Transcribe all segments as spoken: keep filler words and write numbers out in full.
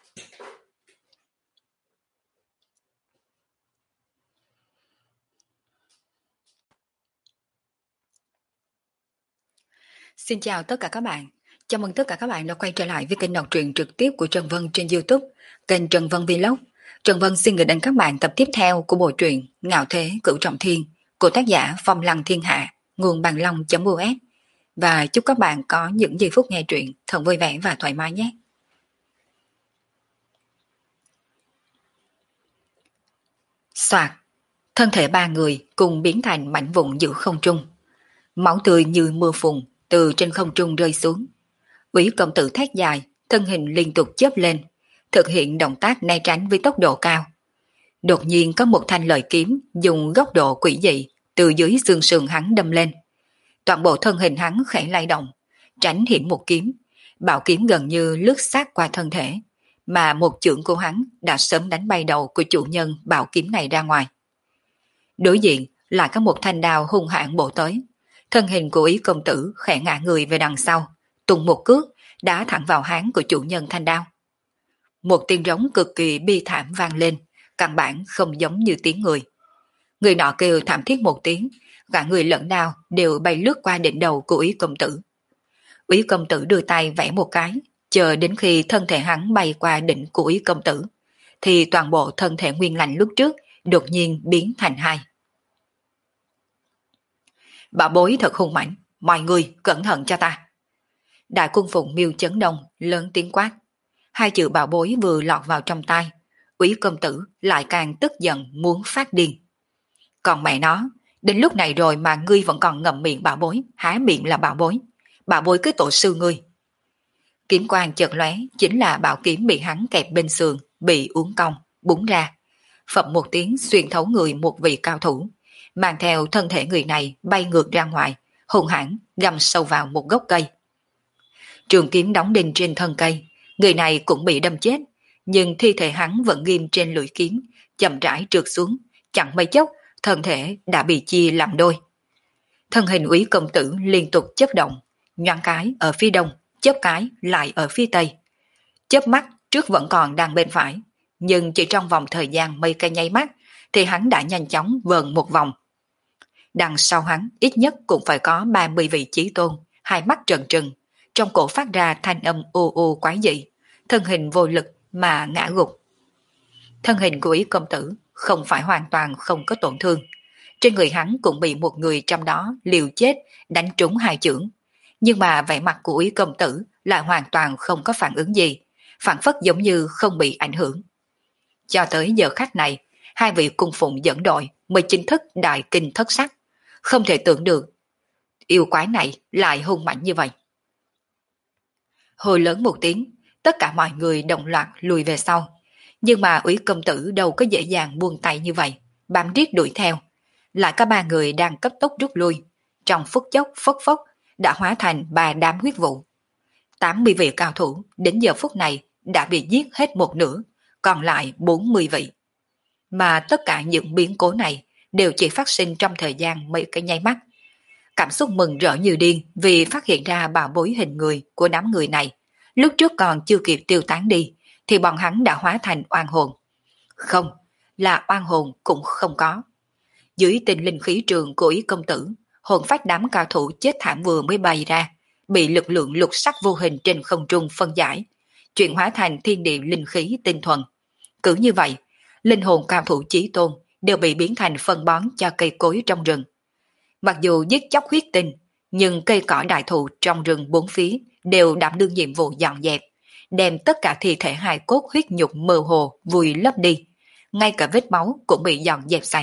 Xin chào tất cả các bạn. Chào mừng tất cả các bạn đã quay trở lại với kênh đọc truyện trực tiếp của Trần Vân trên YouTube, kênh Trần Vân Vlog. Trần Vân xin gửi đến các bạn tập tiếp theo của bộ truyện Ngạo Thế Cửu Trọng Thiên của tác giả Phong Lăng Thiên Hạ, nguồn bằng long.us. Và chúc các bạn có những giây phút nghe truyện thật vui vẻ và thoải mái nhé. Soạt, thân thể ba người cùng biến thành mảnh vụn giữa không trung. Máu tươi như mưa phùn từ trên không trung rơi xuống. Úy công tử thét dài, thân hình liên tục chớp lên, thực hiện động tác né tránh với tốc độ cao. Đột nhiên có một thanh lợi kiếm dùng góc độ quỷ dị từ dưới xương sườn hắn đâm lên. Toàn bộ thân hình hắn khẽ lay động, tránh hiểm một kiếm. Bảo kiếm gần như lướt sát qua thân thể, mà một chưởng của hắn đã sớm đánh bay đầu của chủ nhân bảo kiếm này ra ngoài. Đối diện lại có một thanh đao hung hãn bổ tới. Thân hình của Úy công tử khẽ ngã người về đằng sau, tung một cước đá thẳng vào háng của chủ nhân thanh đao. Một tiếng rống cực kỳ bi thảm vang lên, căn bản không giống như tiếng người. Người nọ kêu thảm thiết một tiếng, cả người lẫn đao đều bay lướt qua đỉnh đầu của Úy công tử. Úy công tử đưa tay vẽ một cái, chờ đến khi thân thể hắn bay qua đỉnh của Úy công tử, thì toàn bộ thân thể nguyên lành lúc trước đột nhiên biến thành hai. Bảo bối thật hung mãnh, mọi người cẩn thận cho ta. Đại quân phụng Miêu Chấn Đông lớn tiếng quát. Hai chữ bảo bối vừa lọt vào trong tai, Úy công tử lại càng tức giận muốn phát điên. Còn mẹ nó, đến lúc này rồi mà ngươi vẫn còn ngậm miệng bảo bối, há miệng là bảo bối. Bảo bối cái tổ sư ngươi. Kiếm quang chợt lóe, chính là bảo kiếm bị hắn kẹp bên sườn, bị uốn cong, búng ra. Phập một tiếng xuyên thấu người một vị cao thủ, mang theo thân thể người này bay ngược ra ngoài, hung hãn găm sâu vào một gốc cây. Trường kiếm đóng đinh trên thân cây, người này cũng bị đâm chết, nhưng thi thể hắn vẫn ghim trên lưỡi kiếm, chậm rãi trượt xuống, chẳng mấy chốc thân thể đã bị chia làm đôi. Thân hình Úy công tử liên tục chớp động, nhoáng cái ở phía đông, chớp cái lại ở phía tây. Chớp mắt trước vẫn còn đang bên phải, nhưng chỉ trong vòng thời gian mấy cái nháy mắt thì hắn đã nhanh chóng vờn một vòng. Đằng sau hắn ít nhất cũng phải có ba mươi vị chí tôn, hai mắt trợn trừng, trong cổ phát ra thanh âm ô ô quái dị, thân hình vô lực mà ngã gục. Thân hình của Úy công tử không phải hoàn toàn không có tổn thương, trên người hắn cũng bị một người trong đó liều chết đánh trúng hai chưởng, nhưng mà vẻ mặt của Úy công tử lại hoàn toàn không có phản ứng gì, phản phất giống như không bị ảnh hưởng. Cho tới giờ khắc này, hai vị cung phụng dẫn đội mới chính thức đại kinh thất sắc, không thể tưởng được yêu quái này lại hung mạnh như vậy. Hồi lớn một tiếng, tất cả mọi người đồng loạt lùi về sau, nhưng mà Úy công tử đâu có dễ dàng buông tay như vậy, bám riết đuổi theo. Lại có ba người đang cấp tốc rút lui, trong phút chốc phốc phốc đã hóa thành ba đám huyết vụ. tám mươi vị cao thủ đến giờ phút này đã bị giết hết một nửa, còn lại bốn mươi vị. Mà tất cả những biến cố này đều chỉ phát sinh trong thời gian mấy cái nháy mắt. Cảm xúc mừng rỡ như điên vì phát hiện ra bảo bối hình người của đám người này, lúc trước còn chưa kịp tiêu tán đi thì bọn hắn đã hóa thành oan hồn. Không, là oan hồn cũng không có. Dưới tình linh khí trường của Úy công tử, hồn phách đám cao thủ chết thảm vừa mới bay ra, bị lực lượng lục sắc vô hình trên không trung phân giải, chuyển hóa thành thiên địa linh khí tinh thuần. Cứ như vậy, linh hồn cao thủ chí tôn đều bị biến thành phân bón cho cây cối trong rừng. Mặc dù giết chóc huyết tinh, nhưng cây cỏ đại thụ trong rừng bốn phía đều đảm đương nhiệm vụ dọn dẹp, đem tất cả thi thể hài cốt huyết nhục mơ hồ vùi lấp đi, ngay cả vết máu cũng bị dọn dẹp sạch.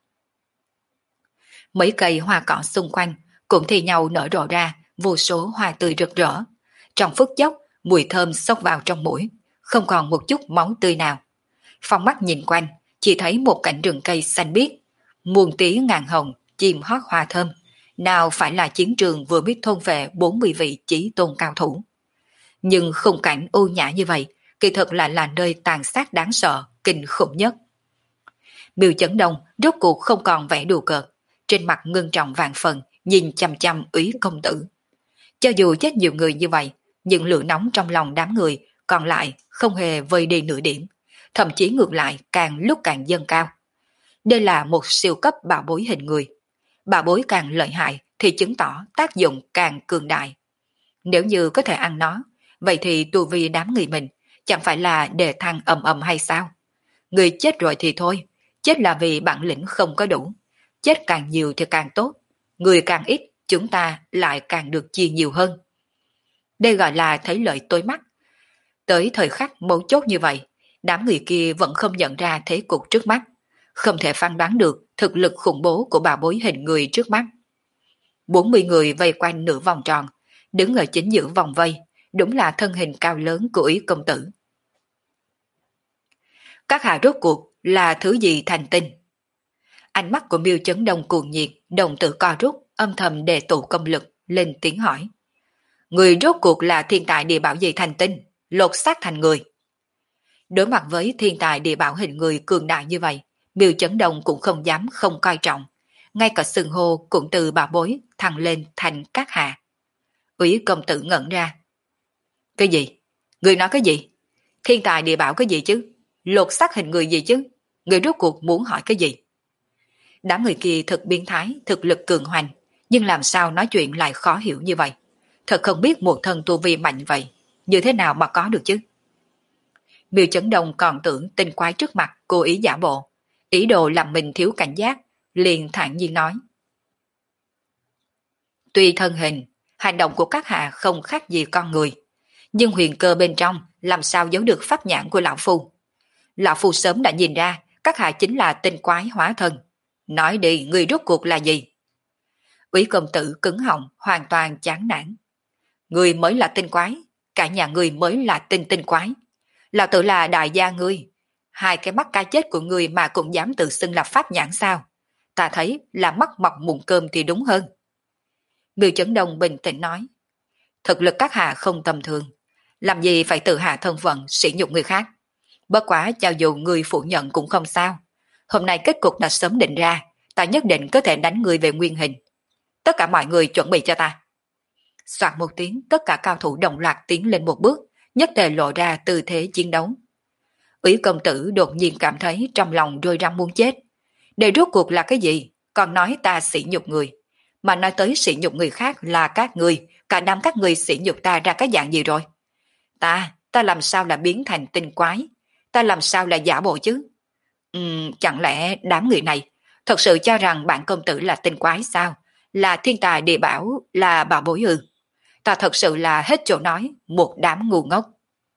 Mấy cây hoa cỏ xung quanh cũng thì nhau nở rộ ra vô số hoa tươi rực rỡ. Trong phút chốc, mùi thơm xông vào trong mũi, không còn một chút máu tươi nào. Phong mắt nhìn quanh, chỉ thấy một cảnh rừng cây xanh biếc, muôn tía ngàn hồng, chim hót hoa thơm. Nào phải là chiến trường vừa biết thôn về bốn mươi vị chí tôn cao thủ. Nhưng khung cảnh u nhã như vậy, kỳ thực lại là nơi tàn sát đáng sợ, kinh khủng nhất. Miêu Chấn Đông rốt cuộc không còn vẻ đùa cợt, trên mặt ngưng trọng vạn phần, nhìn chăm chăm Úy công tử. Cho dù chết nhiều người như vậy, nhưng lửa nóng trong lòng đám người còn lại không hề vơi đi nửa điểm, thậm chí ngược lại càng lúc càng dâng cao. Đây là một siêu cấp bảo bối hình người. Bảo bối càng lợi hại thì chứng tỏ tác dụng càng cường đại. Nếu như có thể ăn nó, vậy thì tu vi đám người mình chẳng phải là đề thăng ầm ầm hay sao? Người chết rồi thì thôi, chết là vì bản lĩnh không có đủ. Chết càng nhiều thì càng tốt, người càng ít chúng ta lại càng được chia nhiều hơn. Đây gọi là thấy lợi tối mắt. Tới thời khắc mấu chốt như vậy, đám người kia vẫn không nhận ra thế cục trước mắt, không thể phán đoán được thực lực khủng bố của bà bối hình người trước mắt. bốn mươi người vây quanh nửa vòng tròn, đứng ở chính giữa vòng vây, đúng là thân hình cao lớn của Ý công tử. Các hạ rốt cuộc là thứ gì thành tinh? Ánh mắt của Miêu Chấn Đông cuồng nhiệt, đồng tử co rút, âm thầm đề tụ công lực, lên tiếng hỏi. Người rốt cuộc là thiên tài địa bảo gì thành tinh, lột xác thành người? Đối mặt với thiên tài địa bảo hình người cường đại như vậy, Miêu Chấn Đông cũng không dám không coi trọng. Ngay cả sừng hô cũng từ bà bối thăng lên thành các hạ. Úy công tử ngẩn ra. Cái gì? Người nói cái gì? Thiên tài địa bảo cái gì chứ? Lột xác hình người gì chứ? Người rốt cuộc muốn hỏi cái gì? Đám người kia thật biến thái, thực lực cường hoành, nhưng làm sao nói chuyện lại khó hiểu như vậy? Thật không biết một thân tu vi mạnh vậy, như thế nào mà có được chứ? Miêu Chấn Đông còn tưởng tinh quái trước mặt cố ý giả bộ, ý đồ làm mình thiếu cảnh giác, liền thản nhiên nói. Tuy thân hình, hành động của các hạ không khác gì con người, nhưng huyền cơ bên trong làm sao giấu được pháp nhãn của lão phu. Lão phu sớm đã nhìn ra các hạ chính là tinh quái hóa thân. Nói đi, người rốt cuộc là gì? Úy công tử cứng họng, hoàn toàn chán nản. Người mới là tinh quái, cả nhà người mới là tinh tinh quái. Lão tử là đại gia ngươi, hai cái mắt cá chết của người mà cũng dám tự xưng là pháp nhãn sao? Ta thấy là mắt mọc mụn cơm thì đúng hơn. Miêu Chấn Đông bình tĩnh nói. Thực lực các hạ không tầm thường, làm gì phải tự hạ thân phận sỉ nhục người khác. Bất quá cho dù người phủ nhận cũng không sao. Hôm nay kết cục đã sớm định ra, ta nhất định có thể đánh người về nguyên hình. Tất cả mọi người chuẩn bị cho ta. Soạt một tiếng, tất cả cao thủ đồng loạt tiến lên một bước, nhất tề lộ ra tư thế chiến đấu. Úy công tử đột nhiên cảm thấy trong lòng rơi răng muốn chết. Đây rốt cuộc là cái gì? Còn nói ta sỉ nhục người. Mà nói tới sỉ nhục người khác là các người, cả năm các người sỉ nhục ta ra cái dạng gì rồi? Ta, ta làm sao là biến thành tinh quái? Ta làm sao là giả bộ chứ? Ừm, chẳng lẽ đám người này thật sự cho rằng bạn công tử là tinh quái sao? Là thiên tài địa bảo, là bảo bối ư? Ta thật sự là hết chỗ nói, một đám ngu ngốc.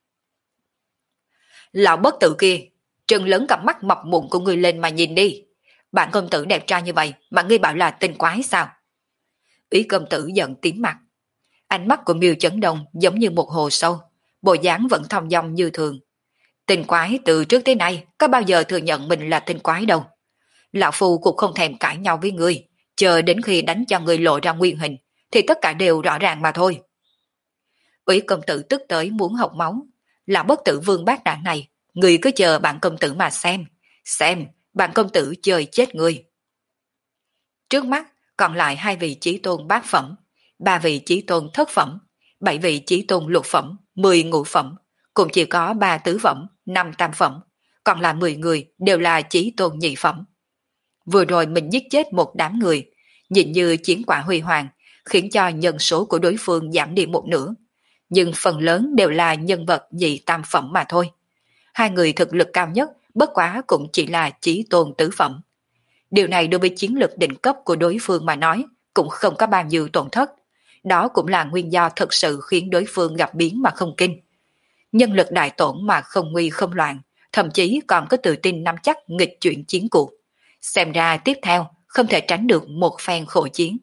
Lão bất tử kia, trừng lớn cặp mắt mập mụn của ngươi lên mà nhìn đi. Bạn công tử đẹp trai như vậy mà ngươi bảo là tinh quái sao? Ý công tử giận tím mặt. Ánh mắt của Miêu Chấn Đông giống như một hồ sâu, bộ dáng vẫn thong dong như thường. Tinh quái từ trước tới nay có bao giờ thừa nhận mình là tinh quái đâu. Lão phu cũng không thèm cãi nhau với ngươi, chờ đến khi đánh cho ngươi lộ ra nguyên hình thì tất cả đều rõ ràng mà thôi. Úy công tử tức tới muốn học máu. Lão bất tử vương bát đạn này, ngươi cứ chờ bạn công tử mà xem, xem bạn công tử chơi chết ngươi. Trước mắt còn lại hai vị chí tôn bát phẩm, ba vị chí tôn thất phẩm, bảy vị chí tôn lục phẩm, mười ngũ phẩm, cũng chỉ có ba tứ phẩm, năm tam phẩm, còn là mười người đều là chí tôn nhị phẩm. Vừa rồi mình giết chết một đám người, nhìn như chiến quả huy hoàng, khiến cho nhân số của đối phương giảm đi một nửa, nhưng phần lớn đều là nhân vật nhị tam phẩm mà thôi. Hai người thực lực cao nhất bất quá cũng chỉ là chí tôn tứ phẩm. Điều này đối với chiến lược đỉnh cấp của đối phương mà nói cũng không có bao nhiêu tổn thất. Đó cũng là nguyên do thực sự khiến đối phương gặp biến mà không kinh. Nhân lực đại tổn mà không nguy không loạn, thậm chí còn có tự tin nắm chắc nghịch chuyển chiến cuộc. Xem ra tiếp theo không thể tránh được một phen khổ chiến.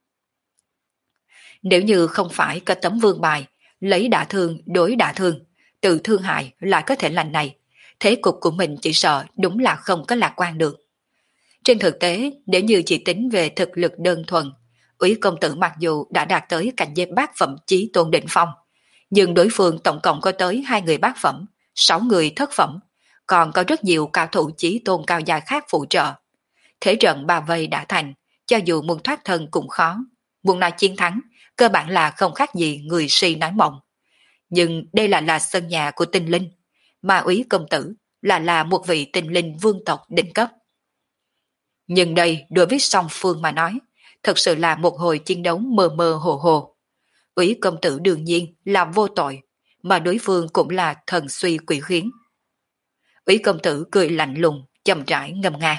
Nếu như không phải có tấm vương bài, lấy đả thương đối đả thương, tự thương hại lại có thể lành này, thế cục của mình chỉ sợ đúng là không có lạc quan được. Trên thực tế, nếu như chỉ tính về thực lực đơn thuần, Úy công tử mặc dù đã đạt tới cảnh giới bát phẩm chí tôn đỉnh phong, nhưng đối phương tổng cộng có tới hai người bát phẩm, sáu người thất phẩm, còn có rất nhiều cao thủ chí tôn cao dài khác phụ trợ. Thế trận bao vây đã thành, cho dù muốn thoát thân cũng khó. Muốn nói chiến thắng, cơ bản là không khác gì người si nói mộng. Nhưng đây là là sân nhà của tinh linh, mà úy công tử là là một vị tinh linh vương tộc đỉnh cấp. Nhưng đây đối với song phương mà nói, thật sự là một hồi chiến đấu mơ mơ hồ hồ. Úy công tử đương nhiên là vô tội, mà đối phương cũng là thần suy quỷ khiến. Úy công tử cười lạnh lùng, chậm rãi ngâm nga.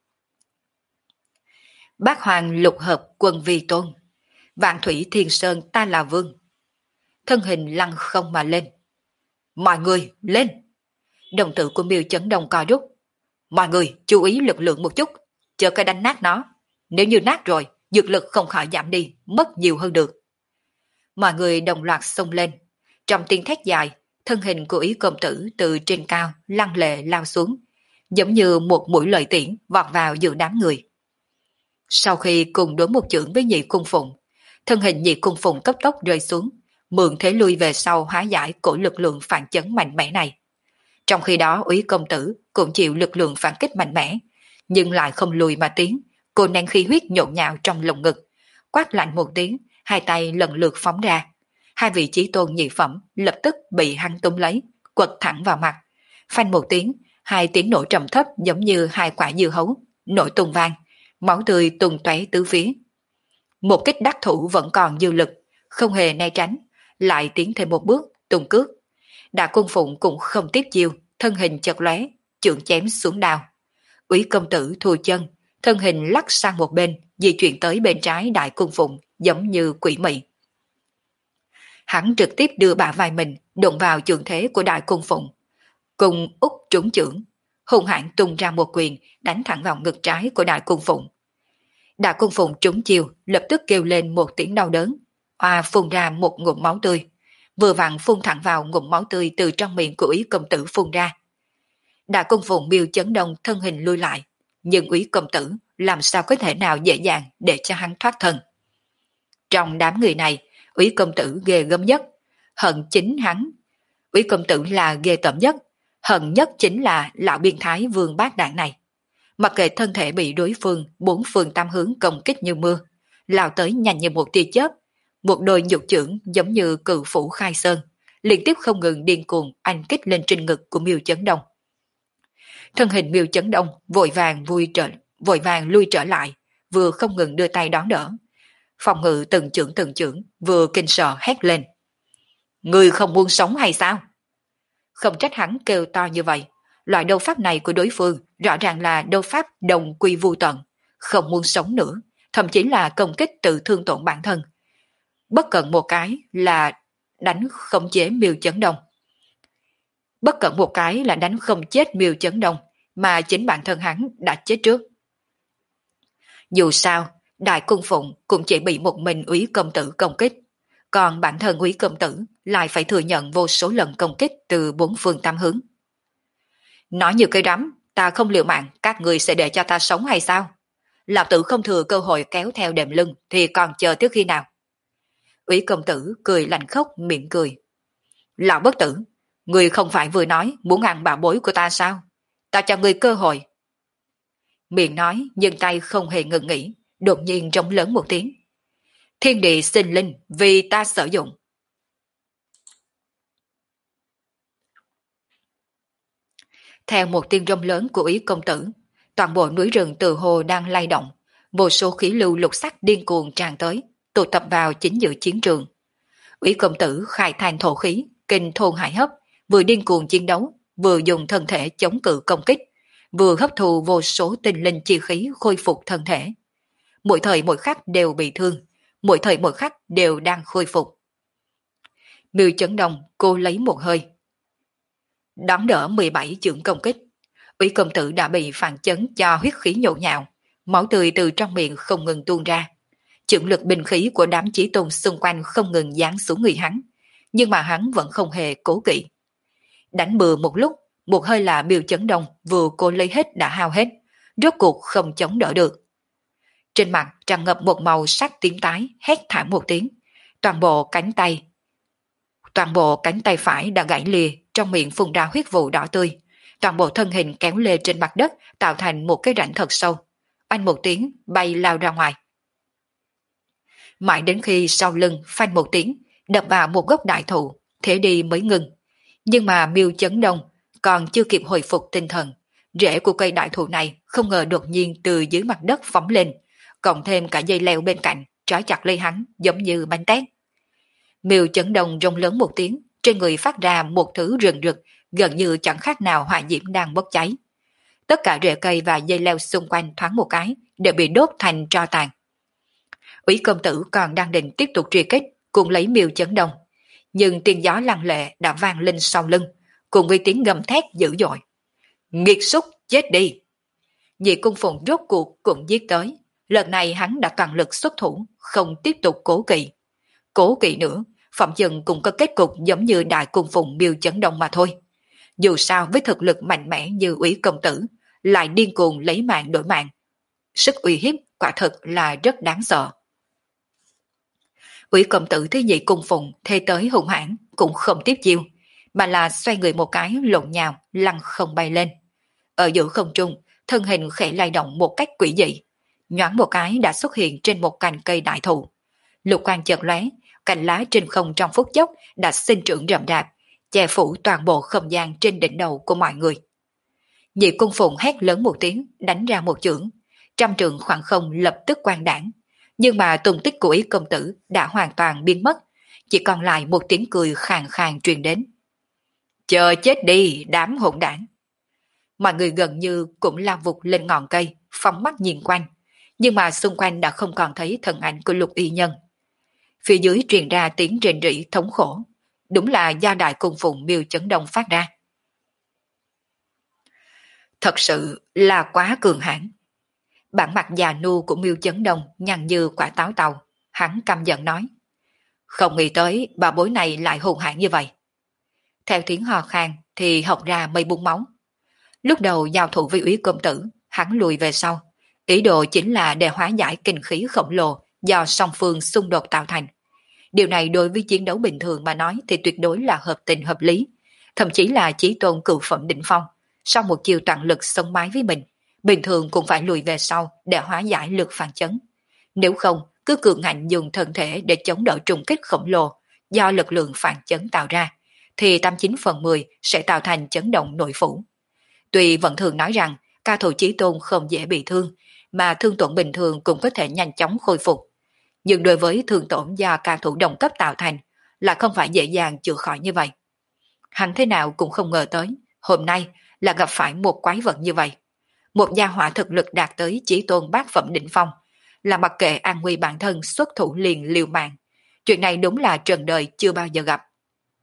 Bác hoàng lục hợp quân vi tôn, vạn thủy thiên sơn ta là vương. Thân hình lăng không mà lên. Mọi người lên! Đồng tử của Miêu Chấn Đông co rút. Mọi người chú ý lực lượng một chút, chờ cái đánh nát nó. Nếu như nát rồi, dược lực không khỏi giảm đi, mất nhiều hơn được. Mọi người đồng loạt xông lên. Trong tiếng thét dài, thân hình của Ý công tử từ trên cao lăng lệ lao xuống, giống như một mũi lợi tiễn vọt vào giữa đám người. Sau khi cùng đối một chưởng với nhị cung phụng, thân hình nhị cung phụng cấp tốc rơi xuống, mượn thế lui về sau hóa giải của lực lượng phản chấn mạnh mẽ này. Trong khi đó Úy công tử cũng chịu lực lượng phản kích mạnh mẽ, nhưng lại không lùi mà tiến, cô nén khí huyết nhộn nhạo trong lồng ngực, quát lạnh một tiếng, hai tay lần lượt phóng ra. Hai vị chí tôn nhị phẩm lập tức bị hắn túm lấy, quật thẳng vào mặt. Phanh một tiếng, hai tiếng nổ trầm thấp giống như hai quả dưa hấu, nổi tung vang, máu tươi tung tóe tứ phía. Một kích đắc thủ vẫn còn dư lực, không hề né tránh, lại tiến thêm một bước, tung cước. Đả Cung Phụng cũng không tiếp chiêu, thân hình chật lóe, chưởng chém xuống đao. Úy công tử thua chân, thân hình lắc sang một bên, di chuyển tới bên trái Đại Cung Phụng, giống như quỷ mị. Hắn trực tiếp đưa bả vai mình đụng vào trường thế của Đại Cung Phụng, cùng úp trúng chưởng, hung hãn tung ra một quyền đánh thẳng vào ngực trái của Đại Cung Phụng. Đại Cung Phụng trúng chiêu, lập tức kêu lên một tiếng đau đớn, oa phun ra một ngụm máu tươi, vừa vặn phun thẳng vào ngụm máu tươi từ trong miệng của Úy công tử phun ra. Đại Cung Phụng Miêu Chấn Đông thân hình lui lại, nhưng Úy công tử làm sao có thể nào dễ dàng để cho hắn thoát thân. Trong đám người này, Úy công tử ghê gớm nhất, hận chính hắn. Úy công tử là ghê tởm nhất, hận nhất chính là lão biên thái Vương Bát Đạn này. Mặc kệ thân thể bị đối phương bốn phương tam hướng công kích như mưa, lao tới nhanh như một tia chớp, một đôi nhục chưởng giống như cự phủ khai sơn, liên tiếp không ngừng điên cuồng anh kích lên trên ngực của Miêu Chấn Đông. Thân hình Miêu Chấn Đông vội vàng vui trở, vội vàng lui trở lại, vừa không ngừng đưa tay đón đỡ, phòng ngự từng chưởng từng chưởng, vừa kinh sợ hét lên. Người không muốn sống hay sao? Không trách hắn kêu to như vậy, loại đấu pháp này của đối phương rõ ràng là đấu pháp đồng quy vu tận, không muốn sống nữa, thậm chí là công kích tự thương tổn bản thân. Bất cẩn một cái là đánh không chế Miêu Chấn Đông. Bất cẩn một cái là đánh không chết Miêu Chấn Đông, mà chính bản thân hắn đã chết trước. Dù sao, Đại Cung Phụng cũng chỉ bị một mình Úy công tử công kích, còn bản thân Úy công tử lại phải thừa nhận vô số lần công kích từ bốn phương tám hướng. Nói như cây rắm, ta không liều mạng, các người sẽ để cho ta sống hay sao? Lão tử không thừa cơ hội kéo theo đệm lưng thì còn chờ tới khi nào? Úy công tử cười lạnh khóc miệng cười. Lão bất tử, người không phải vừa nói muốn ăn bảo bối của ta sao? Ta cho người cơ hội. Miệng nói nhưng tay không hề ngừng nghỉ, đột nhiên rống lớn một tiếng. Thiên địa sinh linh vì ta sử dụng. Theo một tiếng rống lớn của Úy công tử, toàn bộ núi rừng từ hồ đang lay động, vô số khí lưu lục sắc điên cuồng tràn tới, tụ tập vào chính giữa chiến trường. Úy công tử khai thành thổ khí, kinh thôn hải hấp, vừa điên cuồng chiến đấu, vừa dùng thân thể chống cự công kích, vừa hấp thụ vô số tinh linh chi khí khôi phục thân thể. Mỗi thời mỗi khắc đều bị thương, mỗi thời mỗi khắc đều đang khôi phục. Miêu Chấn Đông cô lấy một hơi, đón đỡ mười bảy chưởng công kích. Úy công tử đã bị phản chấn cho huyết khí nhộn nhạo, máu tươi từ trong miệng không ngừng tuôn ra. Chưởng lực binh khí của đám chí tôn xung quanh không ngừng giáng xuống người hắn, nhưng mà hắn vẫn không hề cố kỵ. Đánh bừa một lúc, một hơi là Miêu Chấn Đông vừa cô lấy hết đã hao hết, rốt cuộc không chống đỡ được. Trên mặt tràn ngập một màu sắc tím tái, hét thảm một tiếng, toàn bộ cánh tay, toàn bộ cánh tay phải đã gãy lìa, trong miệng phun ra huyết vụ đỏ tươi, toàn bộ thân hình kéo lê trên mặt đất tạo thành một cái rãnh thật sâu, oanh một tiếng bay lao ra ngoài. Mãi đến khi sau lưng phanh một tiếng đập vào một gốc đại thụ, thế đi mới ngừng. Nhưng mà Miêu Chấn Đông còn chưa kịp hồi phục tinh thần, rễ của cây đại thụ này không ngờ đột nhiên từ dưới mặt đất phóng lên, cộng thêm cả dây leo bên cạnh, trói chặt lấy hắn giống như bánh tét. Miêu Chấn Đông rống lớn một tiếng, trên người phát ra một thứ rừng rực, gần như chẳng khác nào hỏa diễm đang bốc cháy. Tất cả rễ cây và dây leo xung quanh thoáng một cái đều bị đốt thành tro tàn. Úy công tử còn đang định tiếp tục truy kích, cùng lấy Miêu Chấn Đông, nhưng tiếng gió lăng lệ đã vang lên sau lưng, cùng với tiếng gầm thét dữ dội. Nghiệt xúc, chết đi! Nhị cung phụng rốt cuộc cũng giết tới. Lần này hắn đã toàn lực xuất thủ, không tiếp tục cố kỵ. Cố kỵ nữa, phỏng chừng cũng có kết cục giống như đại cung phụng Miêu Chấn Đông mà thôi. Dù sao với thực lực mạnh mẽ như Úy công tử, lại điên cuồng lấy mạng đổi mạng. Sức uy hiếp quả thực là rất đáng sợ. Úy công tử thấy nhị cung phụng thê tới hung hãn cũng không tiếp chiêu, mà là xoay người một cái lộn nhào lăn không bay lên. Ở giữa không trung, thân hình khẽ lay động một cách quỷ dị, nhoáng một cái đã xuất hiện trên một cành cây đại thụ. Lục quang chợt lóe, cành lá trên không trong phút chốc đã sinh trưởng rậm rạp, che phủ toàn bộ không gian trên đỉnh đầu của mọi người. Nhị cung phụng hét lớn một tiếng, đánh ra một chưởng, trăm trượng khoảng không lập tức quang đảng. Nhưng mà tung tích của Ý công tử đã hoàn toàn biến mất, chỉ còn lại một tiếng cười khàn khàn truyền đến. Chờ chết đi, đám hỗn đảng! Mọi người gần như cũng lao vụt lên ngọn cây, phóng mắt nhìn quanh, nhưng mà xung quanh đã không còn thấy thân ảnh của Lục Y Nhân. Phía dưới truyền ra tiếng rền rỉ thống khổ, đúng là do đại cung phụng Miêu Chấn Đông phát ra. Thật sự là quá cường hãn. Bản mặt già nua của Miêu Chấn Đông nhăn như quả táo tàu, hắn căm giận nói. Không nghĩ tới bà bối này lại hùng hãn như vậy. Theo tiếng hò khan thì học ra mây bung máu. Lúc đầu giao thủ với Úy công tử, hắn lùi về sau. Ý đồ chính là để hóa giải kinh khí khổng lồ do song phương xung đột tạo thành. Điều này đối với chiến đấu bình thường mà nói thì tuyệt đối là hợp tình hợp lý. Thậm chí là chí tôn cửu phẩm đỉnh phong, sau một chiều toàn lực sống mái với mình, bình thường cũng phải lùi về sau để hóa giải lực phản chấn. Nếu không, cứ cường ngạnh dùng thân thể để chống đỡ trùng kích khổng lồ do lực lượng phản chấn tạo ra, thì tám chín phần mười sẽ tạo thành chấn động nội phủ. Tuy vẫn thường nói rằng cao thủ chí tôn không dễ bị thương, mà thương tổn bình thường cũng có thể nhanh chóng khôi phục. Nhưng đối với thương tổn do cao thủ đồng cấp tạo thành là không phải dễ dàng chữa khỏi như vậy. Hắn thế nào cũng không ngờ tới, hôm nay là gặp phải một quái vật như vậy. Một gia hỏa thực lực đạt tới chí tôn bát phẩm đỉnh phong, là mặc kệ an nguy bản thân xuất thủ liền liều mạng. Chuyện này đúng là trần đời chưa bao giờ gặp.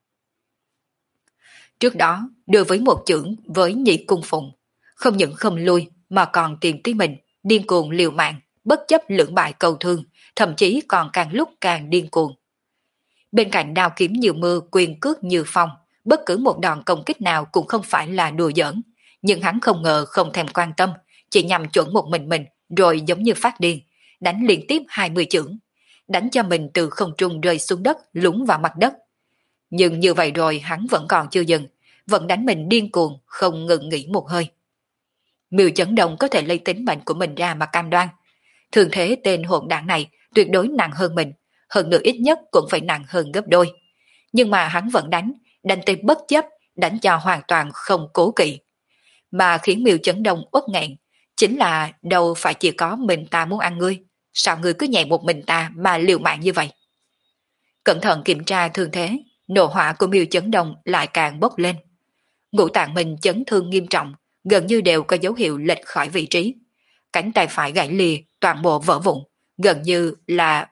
Trước đó, đối với một chưởng với nhị cung phụng, không những không lui mà còn tìm tới mình, điên cuồng liều mạng, bất chấp lưỡng bại cầu thương, thậm chí còn càng lúc càng điên cuồng. Bên cạnh đao kiếm như mưa, quyền cước như phong, bất cứ một đòn công kích nào cũng không phải là đùa giỡn, nhưng hắn không ngờ không thèm quan tâm, chỉ nhằm chuẩn một mình mình, rồi giống như phát điên, đánh liên tiếp hai mươi chưởng, đánh cho mình từ không trung rơi xuống đất, lún vào mặt đất. Nhưng như vậy rồi hắn vẫn còn chưa dừng, vẫn đánh mình điên cuồng, không ngừng nghỉ một hơi. Miêu Chấn Đông có thể lấy tính mệnh của mình ra mà cam đoan. Thường thế tên hỗn đảng này tuyệt đối nặng hơn mình, hơn nữa ít nhất cũng phải nặng hơn gấp đôi. Nhưng mà hắn vẫn đánh, đánh tới bất chấp, đánh cho hoàn toàn không cố kỵ. Mà khiến Miêu Chấn Đông uất nghẹn, chính là đâu phải chỉ có mình ta muốn ăn ngươi, sao ngươi cứ nhẹ một mình ta mà liều mạng như vậy. Cẩn thận kiểm tra thương thế, nộ hỏa của Miêu Chấn Đông lại càng bốc lên. Ngũ tạng mình chấn thương nghiêm trọng, gần như đều có dấu hiệu lệch khỏi vị trí. Cánh tay phải gãy lìa, toàn bộ vỡ vụn, gần như là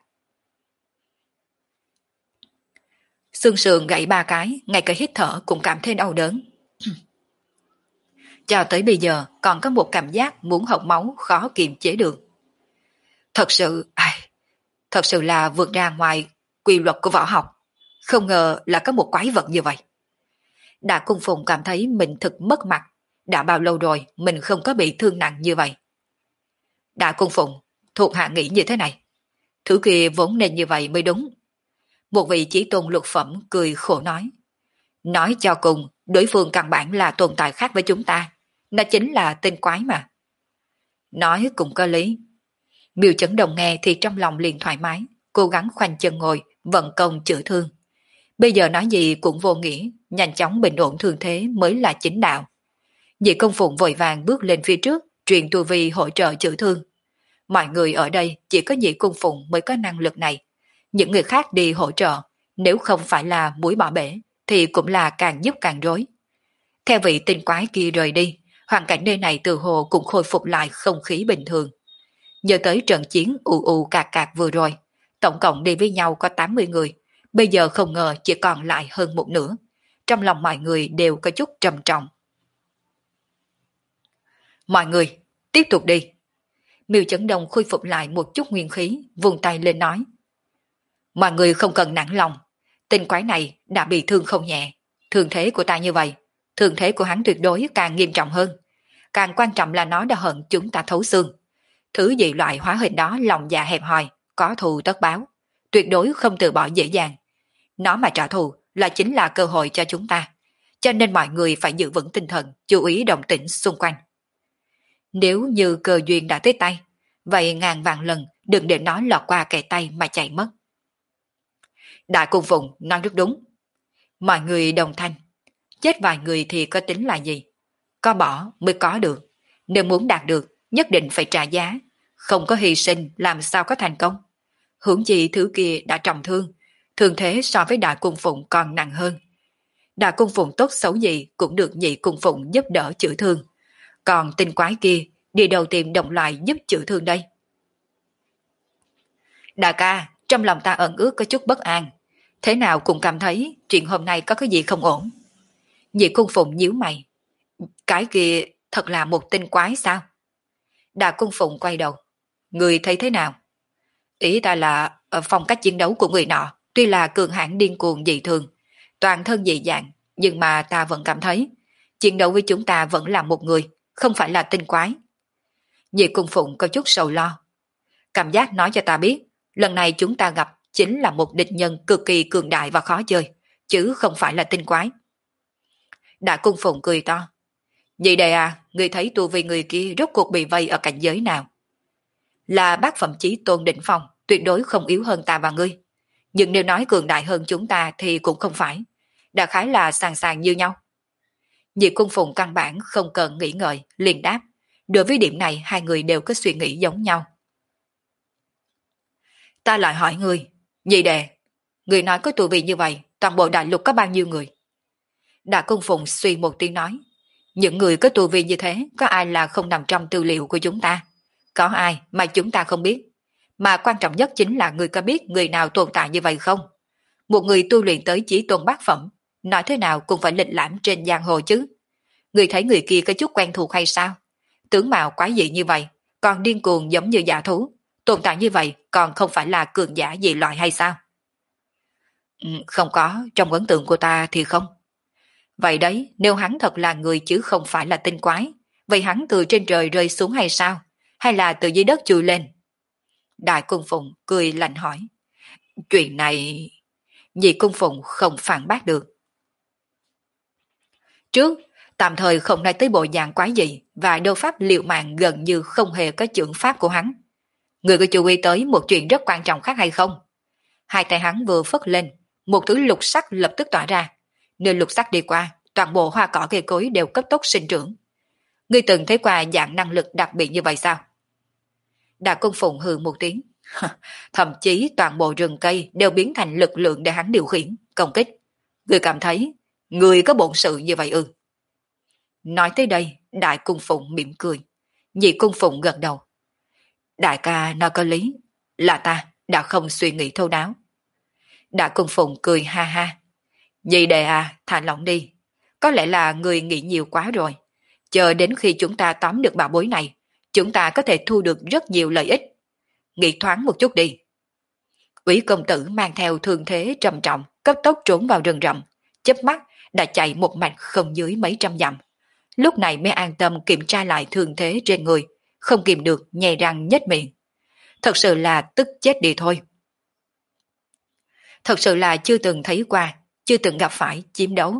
xương sườn gãy ba cái, ngay cả hít thở cũng cảm thấy đau đớn. Cho tới bây giờ còn có một cảm giác muốn hộc máu khó kiềm chế được. Thật sự, ai, thật sự là vượt ra ngoài quy luật của võ học. Không ngờ là có một quái vật như vậy. Đà Cung Phụng cảm thấy mình thực mất mặt. Đã bao lâu rồi mình không có bị thương nặng như vậy. Đà Cung Phụng, thuộc hạ nghĩ như thế này. Thứ kia vốn nên như vậy mới đúng. Một vị chí tôn lục phẩm cười khổ nói. Nói cho cùng, đối phương căn bản là tồn tại khác với chúng ta. Nó chính là tên quái mà. Nói cũng có lý. Miêu Chấn Đông nghe thì trong lòng liền thoải mái, cố gắng khoanh chân ngồi, vận công chữa thương. Bây giờ nói gì cũng vô nghĩa, nhanh chóng bình ổn thương thế mới là chính đạo. Nhị công phụng vội vàng bước lên phía trước, truyền tu vi hỗ trợ chữa thương. Mọi người ở đây chỉ có nhị cung phụng mới có năng lực này. Những người khác đi hỗ trợ, nếu không phải là muối bỏ bể, thì cũng là càng giúp càng rối. Theo vị tinh quái kia rời đi, hoàn cảnh nơi này từ hồ cũng khôi phục lại không khí bình thường. Nhớ tới trận chiến ù ù cạc cạc vừa rồi, tổng cộng đi với nhau có tám mươi người, bây giờ không ngờ chỉ còn lại hơn một nửa. Trong lòng mọi người đều có chút trầm trọng. Mọi người, tiếp tục đi. Miêu Chấn Đông khôi phục lại một chút nguyên khí, vùng tay lên nói. Mọi người không cần nản lòng, tên quái này đã bị thương không nhẹ. Thương thế của ta như vậy, thương thế của hắn tuyệt đối càng nghiêm trọng hơn. Càng quan trọng là nó đã hận chúng ta thấu xương. Thứ dị loại hóa hình đó lòng dạ hẹp hòi, có thù tất báo, tuyệt đối không từ bỏ dễ dàng. Nó mà trả thù là chính là cơ hội cho chúng ta. Cho nên mọi người phải giữ vững tinh thần, chú ý động tĩnh xung quanh. Nếu như cơ duyên đã tới tay, vậy ngàn vạn lần đừng để nó lọt qua kẻ tay mà chạy mất. Đại cung phụng nói rất đúng. Mọi người đồng thanh. Chết vài người thì có tính là gì? Có bỏ mới có được. Nếu muốn đạt được, nhất định phải trả giá. Không có hy sinh làm sao có thành công. Hưởng chi thứ kia đã trọng thương. Thường thế so với đại cung phụng còn nặng hơn. Đại cung phụng tốt xấu gì cũng được nhị cung phụng giúp đỡ chữa thương. Còn tinh quái kia đi đầu tìm đồng loại giúp chữa thương đây. Đại ca, trong lòng ta ẩn ước có chút bất an. Thế nào cũng cảm thấy chuyện hôm nay có cái gì không ổn. Nhị cung phụng nhíu mày. Cái kia thật là một tinh quái sao? Đại cung phụng quay đầu. Người thấy thế nào? Ý ta là ở phong cách chiến đấu của người nọ tuy là cường hãn điên cuồng dị thường, toàn thân dị dạng, nhưng mà ta vẫn cảm thấy chiến đấu với chúng ta vẫn là một người, không phải là tinh quái. Nhị cung phụng có chút sầu lo. Cảm giác nói cho ta biết, lần này chúng ta gặp chính là một địch nhân cực kỳ cường đại và khó chơi, chứ không phải là tinh quái. Đại cung phụng cười to. Nhị đệ à, người thấy tu vi người kia rốt cuộc bị vây ở cảnh giới nào? Là bác phẩm chí tôn đỉnh phong, tuyệt đối không yếu hơn ta và ngươi. Nhưng nếu nói cường đại hơn chúng ta thì cũng không phải. Đại khái là sàng sàng như nhau. Nhị cung phụng căn bản không cần nghĩ ngợi, liền đáp. Đối với điểm này hai người đều có suy nghĩ giống nhau. Ta lại hỏi ngươi, nhị đệ, ngươi nói có tu vi như vậy, toàn bộ đại lục có bao nhiêu người? Đại cung phụng suy một tiếng nói, những người có tu vi như thế, có ai là không nằm trong tư liệu của chúng ta? Có ai mà chúng ta không biết? Mà quan trọng nhất chính là người có biết người nào tồn tại như vậy không? Một người tu luyện tới chí tôn bát phẩm, nói thế nào cũng phải lịch lãm trên giang hồ chứ. Người thấy người kia có chút quen thuộc hay sao? Tướng mạo quái dị như vậy, còn điên cuồng giống như giả thú, tồn tại như vậy còn không phải là cường giả dị loại hay sao? Ừ, không có, trong ấn tượng của ta thì không. Vậy đấy, nếu hắn thật là người chứ không phải là tinh quái, vậy hắn từ trên trời rơi xuống hay sao? Hay là từ dưới đất chui lên? Đại cung phụng cười lạnh hỏi. Chuyện này... Nhị cung phụng không phản bác được. Trước, tạm thời không nói tới bộ dạng quái gì và đô pháp liệu mạng gần như không hề có chưởng pháp của hắn. Người có chú ý tới một chuyện rất quan trọng khác hay không? Hai tay hắn vừa phất lên, một thứ lục sắc lập tức tỏa ra. Nơi lục sắc đi qua, toàn bộ hoa cỏ cây cối đều cấp tốc sinh trưởng. Ngươi từng thấy qua dạng năng lực đặc biệt như vậy sao? Đại cung phụng hừ một tiếng. Thậm chí toàn bộ rừng cây đều biến thành lực lượng để hắn điều khiển, công kích. Ngươi cảm thấy, ngươi có bổn sự như vậy ư? Nói tới đây, đại cung phụng mỉm cười. Nhị cung phụng gật đầu. Đại ca nói có lý, là ta đã không suy nghĩ thấu đáo. Đại cung phụng cười ha ha. Nhị đệ à, thả lỏng đi. Có lẽ là người nghĩ nhiều quá rồi. Chờ đến khi chúng ta tóm được bảo bối này, chúng ta có thể thu được rất nhiều lợi ích. Nghĩ thoáng một chút đi. Úy công tử mang theo thương thế trầm trọng, cấp tốc trốn vào rừng rậm, chớp mắt đã chạy một mạch không dưới mấy trăm dặm. Lúc này mới an tâm kiểm tra lại thương thế trên người, không kìm được nhè răng nhếch miệng. Thật sự là tức chết đi thôi. Thật sự là chưa từng thấy qua, chưa từng gặp phải chiến đấu.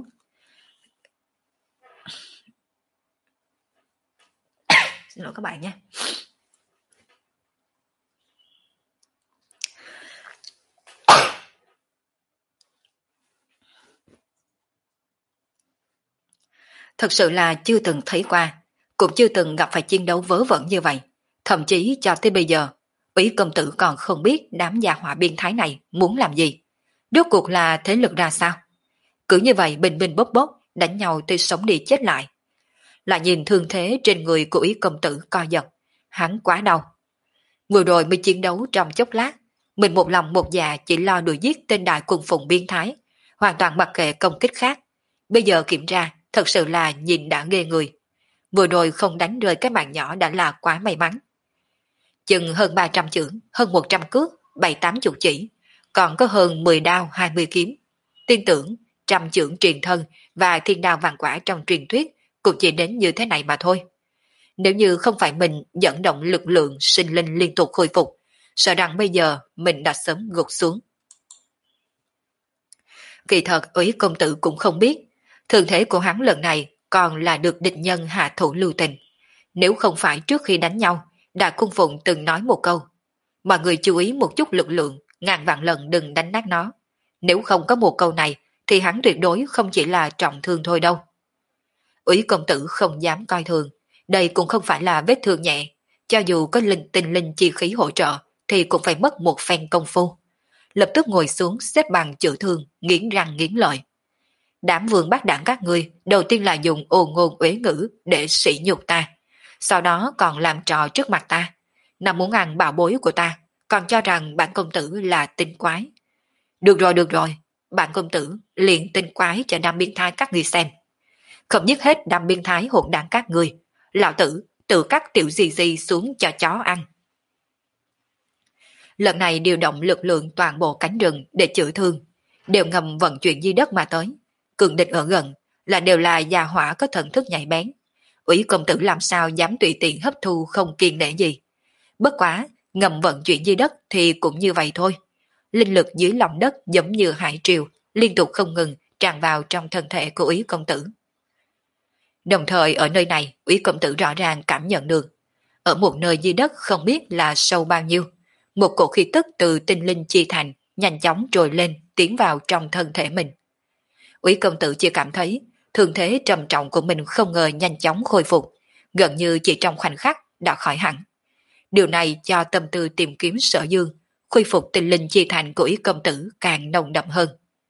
Xin lỗi các bạn nhé. Thật sự là chưa từng thấy qua, cũng chưa từng gặp phải chiến đấu vớ vẩn như vậy. Thậm chí cho tới bây giờ, Úy công tử còn không biết đám gia hỏa biên thái này muốn làm gì. Rốt cuộc là thế lực ra sao? Cứ như vậy bình bình bốc bốc, đánh nhau tới sống đi chết lại. Lại nhìn thương thế trên người của Úy công tử co giật, hắn quá đau. Vừa rồi mới chiến đấu trong chốc lát, mình một lòng một dạ chỉ lo đuổi giết tên đại quân phụng biên thái, hoàn toàn mặc kệ công kích khác. Bây giờ kiểm tra, thật sự là nhìn đã ghê người. Vừa rồi không đánh rơi cái mạng nhỏ đã là quá may mắn. Chừng hơn ba trăm chưởng, hơn một trăm cước, bảy tám chục chỉ, còn có hơn mười đao hai mươi kiếm. Tin tưởng, trăm chưởng truyền thân và thiên đao vàng quả trong truyền thuyết cũng chỉ đến như thế này mà thôi. Nếu như không phải mình dẫn động lực lượng sinh linh liên tục khôi phục, sợ rằng bây giờ mình đã sớm gục xuống. Kỳ thật Úy công tử cũng không biết, thương thế của hắn lần này còn là được địch nhân hạ thủ lưu tình. Nếu không phải trước khi đánh nhau, Đại Cung Phụng từng nói một câu, mọi người chú ý một chút lực lượng, ngàn vạn lần đừng đánh nát nó. Nếu không có một câu này, thì hắn tuyệt đối không chỉ là trọng thương thôi đâu. Úy công tử không dám coi thường, đây cũng không phải là vết thương nhẹ, cho dù có linh tinh linh chi khí hỗ trợ, thì cũng phải mất một phen công phu. Lập tức ngồi xuống xếp bằng chữa thương, nghiến răng nghiến lợi. Đám vương bác đảng các ngươi đầu tiên là dùng ồ ngôn uế ngữ để sỉ nhục ta, sau đó còn làm trò trước mặt ta, nằm muốn ăn bảo bối của ta, còn cho rằng bản công tử là tinh quái. Được rồi được rồi, bản công tử liền tinh quái cho đám biến thái các ngươi xem. Không giết hết đám biến thái hỗn đảng các ngươi, lão tử tự cắt tiểu gì gì xuống cho chó ăn. Lần này điều động lực lượng toàn bộ cánh rừng để chữa thương, đều ngầm vận chuyển di đất mà tới. Cường địch ở gần là đều là già hỏa có thần thức nhạy bén. Úy công tử làm sao dám tùy tiện hấp thu không kiên nể gì. Bất quá, ngầm vận chuyển di đất thì cũng như vậy thôi. Linh lực dưới lòng đất giống như hải triều, liên tục không ngừng tràn vào trong thân thể của Úy công tử. Đồng thời ở nơi này, Úy công tử rõ ràng cảm nhận được, ở một nơi di đất không biết là sâu bao nhiêu, một cổ khí tức từ tinh linh chi thành nhanh chóng trồi lên tiến vào trong thân thể mình. Úy công tử chỉ cảm thấy thương thế trầm trọng của mình không ngờ nhanh chóng khôi phục, gần như chỉ trong khoảnh khắc đã khỏi hẳn. Điều này cho tâm tư tìm kiếm Sở Dương, khôi phục tinh linh chi thành của Úy công tử càng nồng đậm hơn.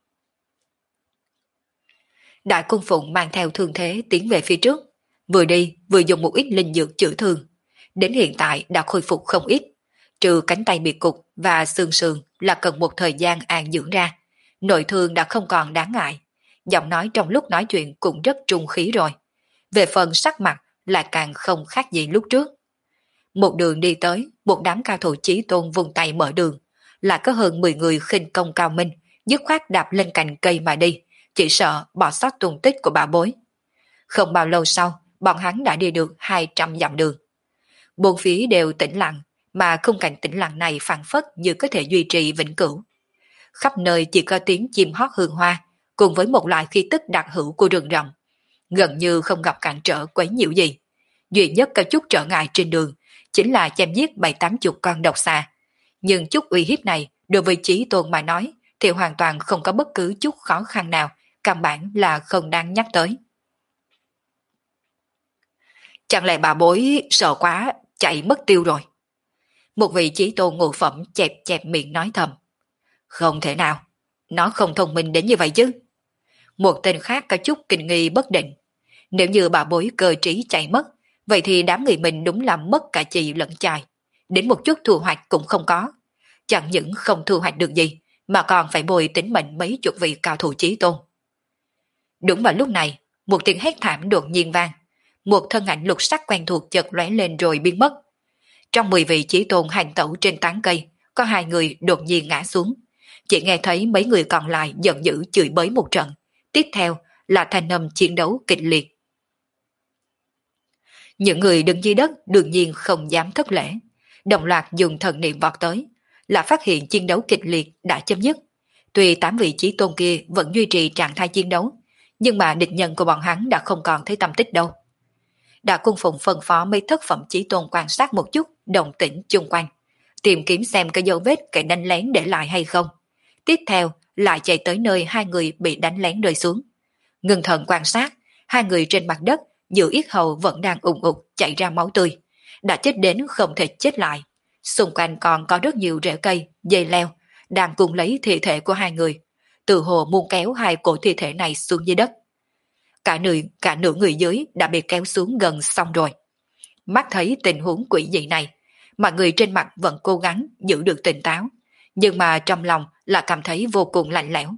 Đại Cung Phụng mang theo thương thế tiến về phía trước, vừa đi vừa dùng một ít linh dược chữa thương. Đến hiện tại đã khôi phục không ít, trừ cánh tay bị cục và xương sườn là cần một thời gian an dưỡng ra. Nội thương đã không còn đáng ngại, giọng nói trong lúc nói chuyện cũng rất trung khí rồi. Về phần sắc mặt lại càng không khác gì lúc trước. Một đường đi tới, một đám cao thủ chí tôn vùng tay mở đường, lại có hơn mười người khinh công cao minh, dứt khoát đạp lên cành cây mà đi, chỉ sợ bỏ sót tung tích của bảo bối. Không bao lâu sau, bọn hắn đã đi được hai trăm dặm đường. Bốn phía đều tĩnh lặng, mà khung cảnh tĩnh lặng này phảng phất như có thể duy trì vĩnh cửu. Khắp nơi chỉ có tiếng chim hót hương hoa, cùng với một loại khí tức đặc hữu của rừng rậm. Gần như không gặp cản trở quấy nhiễu gì. Duy nhất có chút trở ngại trên đường, chính là chém giết bảy tám chục con độc xà. Nhưng chút uy hiếp này, đối với Chí Tôn mà nói, thì hoàn toàn không có bất cứ chút khó khăn nào, căn bản là không đáng nhắc tới. Chẳng lẽ bà bối sợ quá, chạy mất tiêu rồi? Một vị Chí Tôn ngũ phẩm chẹp chẹp miệng nói thầm. Không thể nào, nó không thông minh đến như vậy chứ. Một tên khác có chút kinh nghi bất định. Nếu như bà bối cơ trí chạy mất, vậy thì đám người mình đúng là mất cả chì lẫn chài. Đến một chút thu hoạch cũng không có. Chẳng những không thu hoạch được gì, mà còn phải bồi tính mệnh mấy chục vị cao thủ Chí Tôn. Đúng vào lúc này, một tiếng hét thảm đột nhiên vang. Một thân ảnh lục sắc quen thuộc chợt lóe lên rồi biến mất. Trong mười vị Chí Tôn hành tẩu trên tán cây, có hai người đột nhiên ngã xuống. Chỉ nghe thấy mấy người còn lại giận dữ chửi bới một trận. Tiếp theo là thanh âm chiến đấu kịch liệt. Những người đứng dưới đất đương nhiên không dám thất lễ. Đồng loạt dùng thần niệm vọt tới, là phát hiện chiến đấu kịch liệt đã chấm dứt. Tuy tám vị Chí Tôn kia vẫn duy trì trạng thái chiến đấu, nhưng mà địch nhân của bọn hắn đã không còn thấy tâm tích đâu. Đã Cung Phụng phân phó mấy thất phẩm Chí Tôn quan sát một chút đồng tĩnh chung quanh, tìm kiếm xem có dấu vết kẻ đánh lén để lại hay không. Tiếp theo lại chạy tới nơi hai người bị đánh lén rơi xuống. Ngưng thần quan sát, Hai người trên mặt đất, giữa yết hầu vẫn đang ùng ục chảy ra máu tươi, đã chết đến không thể chết lại. Xung quanh còn có rất nhiều rễ cây, dây leo, đang cùng lấy thi thể của hai người, từ hồ muốn kéo hai cổ thi thể này xuống dưới đất. Cả nửa, cả nửa người dưới đã bị kéo xuống gần xong rồi. Mắt thấy tình huống quỷ dị này, mà người trên mặt vẫn cố gắng giữ được tỉnh táo, nhưng mà trong lòng là cảm thấy vô cùng lạnh lẽo.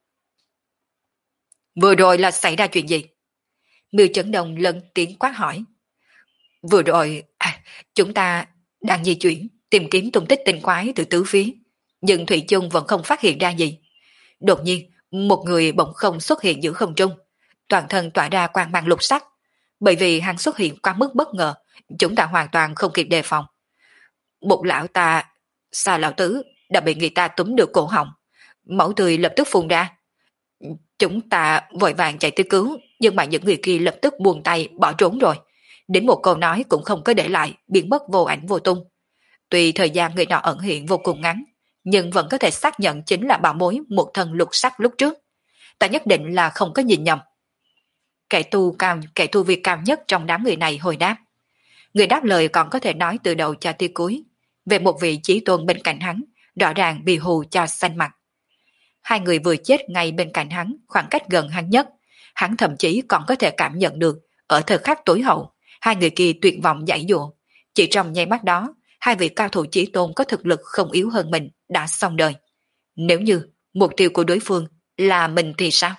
Vừa rồi là xảy ra chuyện gì? Miêu Chấn Đông lần tiếng quát hỏi. Vừa rồi, à, chúng ta đang di chuyển, tìm kiếm tung tích tinh quái từ tứ phía, nhưng Thủy chung vẫn không phát hiện ra gì. Đột nhiên, một người bỗng không xuất hiện giữa không trung, toàn thân tỏa ra quang mang lục sắc. Bởi vì hắn xuất hiện quá mức bất ngờ, chúng ta hoàn toàn không kịp đề phòng. Một lão ta, xa lão tứ, đã bị người ta túm được cổ họng, máu tươi lập tức phun ra. Chúng ta vội vàng chạy tới cứu, nhưng mà những người kia lập tức buông tay bỏ trốn rồi. Đến một câu nói cũng không có để lại, biến mất vô ảnh vô tung. Tuy thời gian người nọ ẩn hiện vô cùng ngắn, nhưng vẫn có thể xác nhận chính là bảo bối một thân lục sắc lúc trước. Ta nhất định là không có nhìn nhầm. Kẻ tu cao, kẻ tu vi cao nhất trong đám người này hồi đáp. Người đáp lời còn có thể nói từ đầu cho tới cuối. Về một vị chí tôn bên cạnh hắn, rõ ràng bị hù cho xanh mặt. Hai người vừa chết ngay bên cạnh hắn, khoảng cách gần hắn nhất. Hắn thậm chí còn có thể cảm nhận được, ở thời khắc tối hậu, hai người kia tuyệt vọng giải dụa. Chỉ trong nháy mắt đó, hai vị cao thủ chí tôn có thực lực không yếu hơn mình đã xong đời. Nếu như mục tiêu của đối phương là mình thì sao?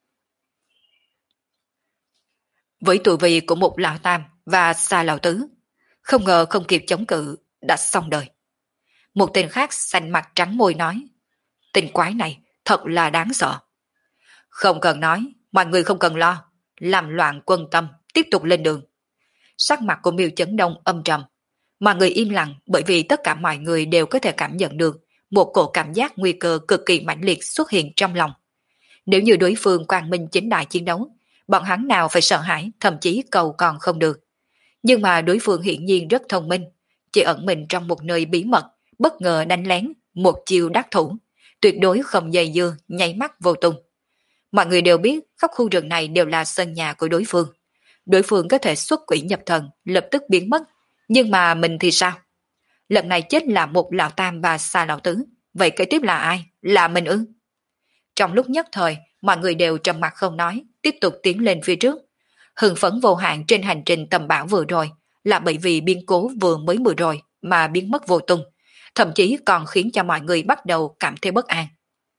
Với tuổi vị của một lão tam và xa lão tứ, không ngờ không kịp chống cự đã xong đời. Một tên khác xanh mặt trắng môi nói, tên quái này thật là đáng sợ. Không cần nói, mọi người không cần lo, làm loạn quân tâm, tiếp tục lên đường. Sắc mặt của Miêu Chấn Đông âm trầm, mà người im lặng bởi vì tất cả mọi người đều có thể cảm nhận được một cổ cảm giác nguy cơ cực kỳ mãnh liệt xuất hiện trong lòng. Nếu như đối phương quang minh chính đại chiến đấu, bọn hắn nào phải sợ hãi, thậm chí cầu còn không được. Nhưng mà đối phương hiển nhiên rất thông minh, chỉ ẩn mình trong một nơi bí mật, bất ngờ đánh lén, một chiêu đắc thủ, tuyệt đối không dây dưa, nháy mắt vô tung. Mọi người đều biết khắp khu rừng này đều là sân nhà của đối phương. Đối phương có thể xuất quỷ nhập thần, lập tức biến mất. Nhưng mà mình thì sao? Lần này chết là một lão tam và xa lão tứ. Vậy kế tiếp là ai? Là mình ư? Trong lúc nhất thời, mọi người đều trầm mặc không nói, tiếp tục tiến lên phía trước. Hưng phấn vô hạn trên hành trình tầm bão vừa rồi là bởi vì biến cố vừa mới vừa rồi mà biến mất vô tung, thậm chí còn khiến cho mọi người bắt đầu cảm thấy bất an.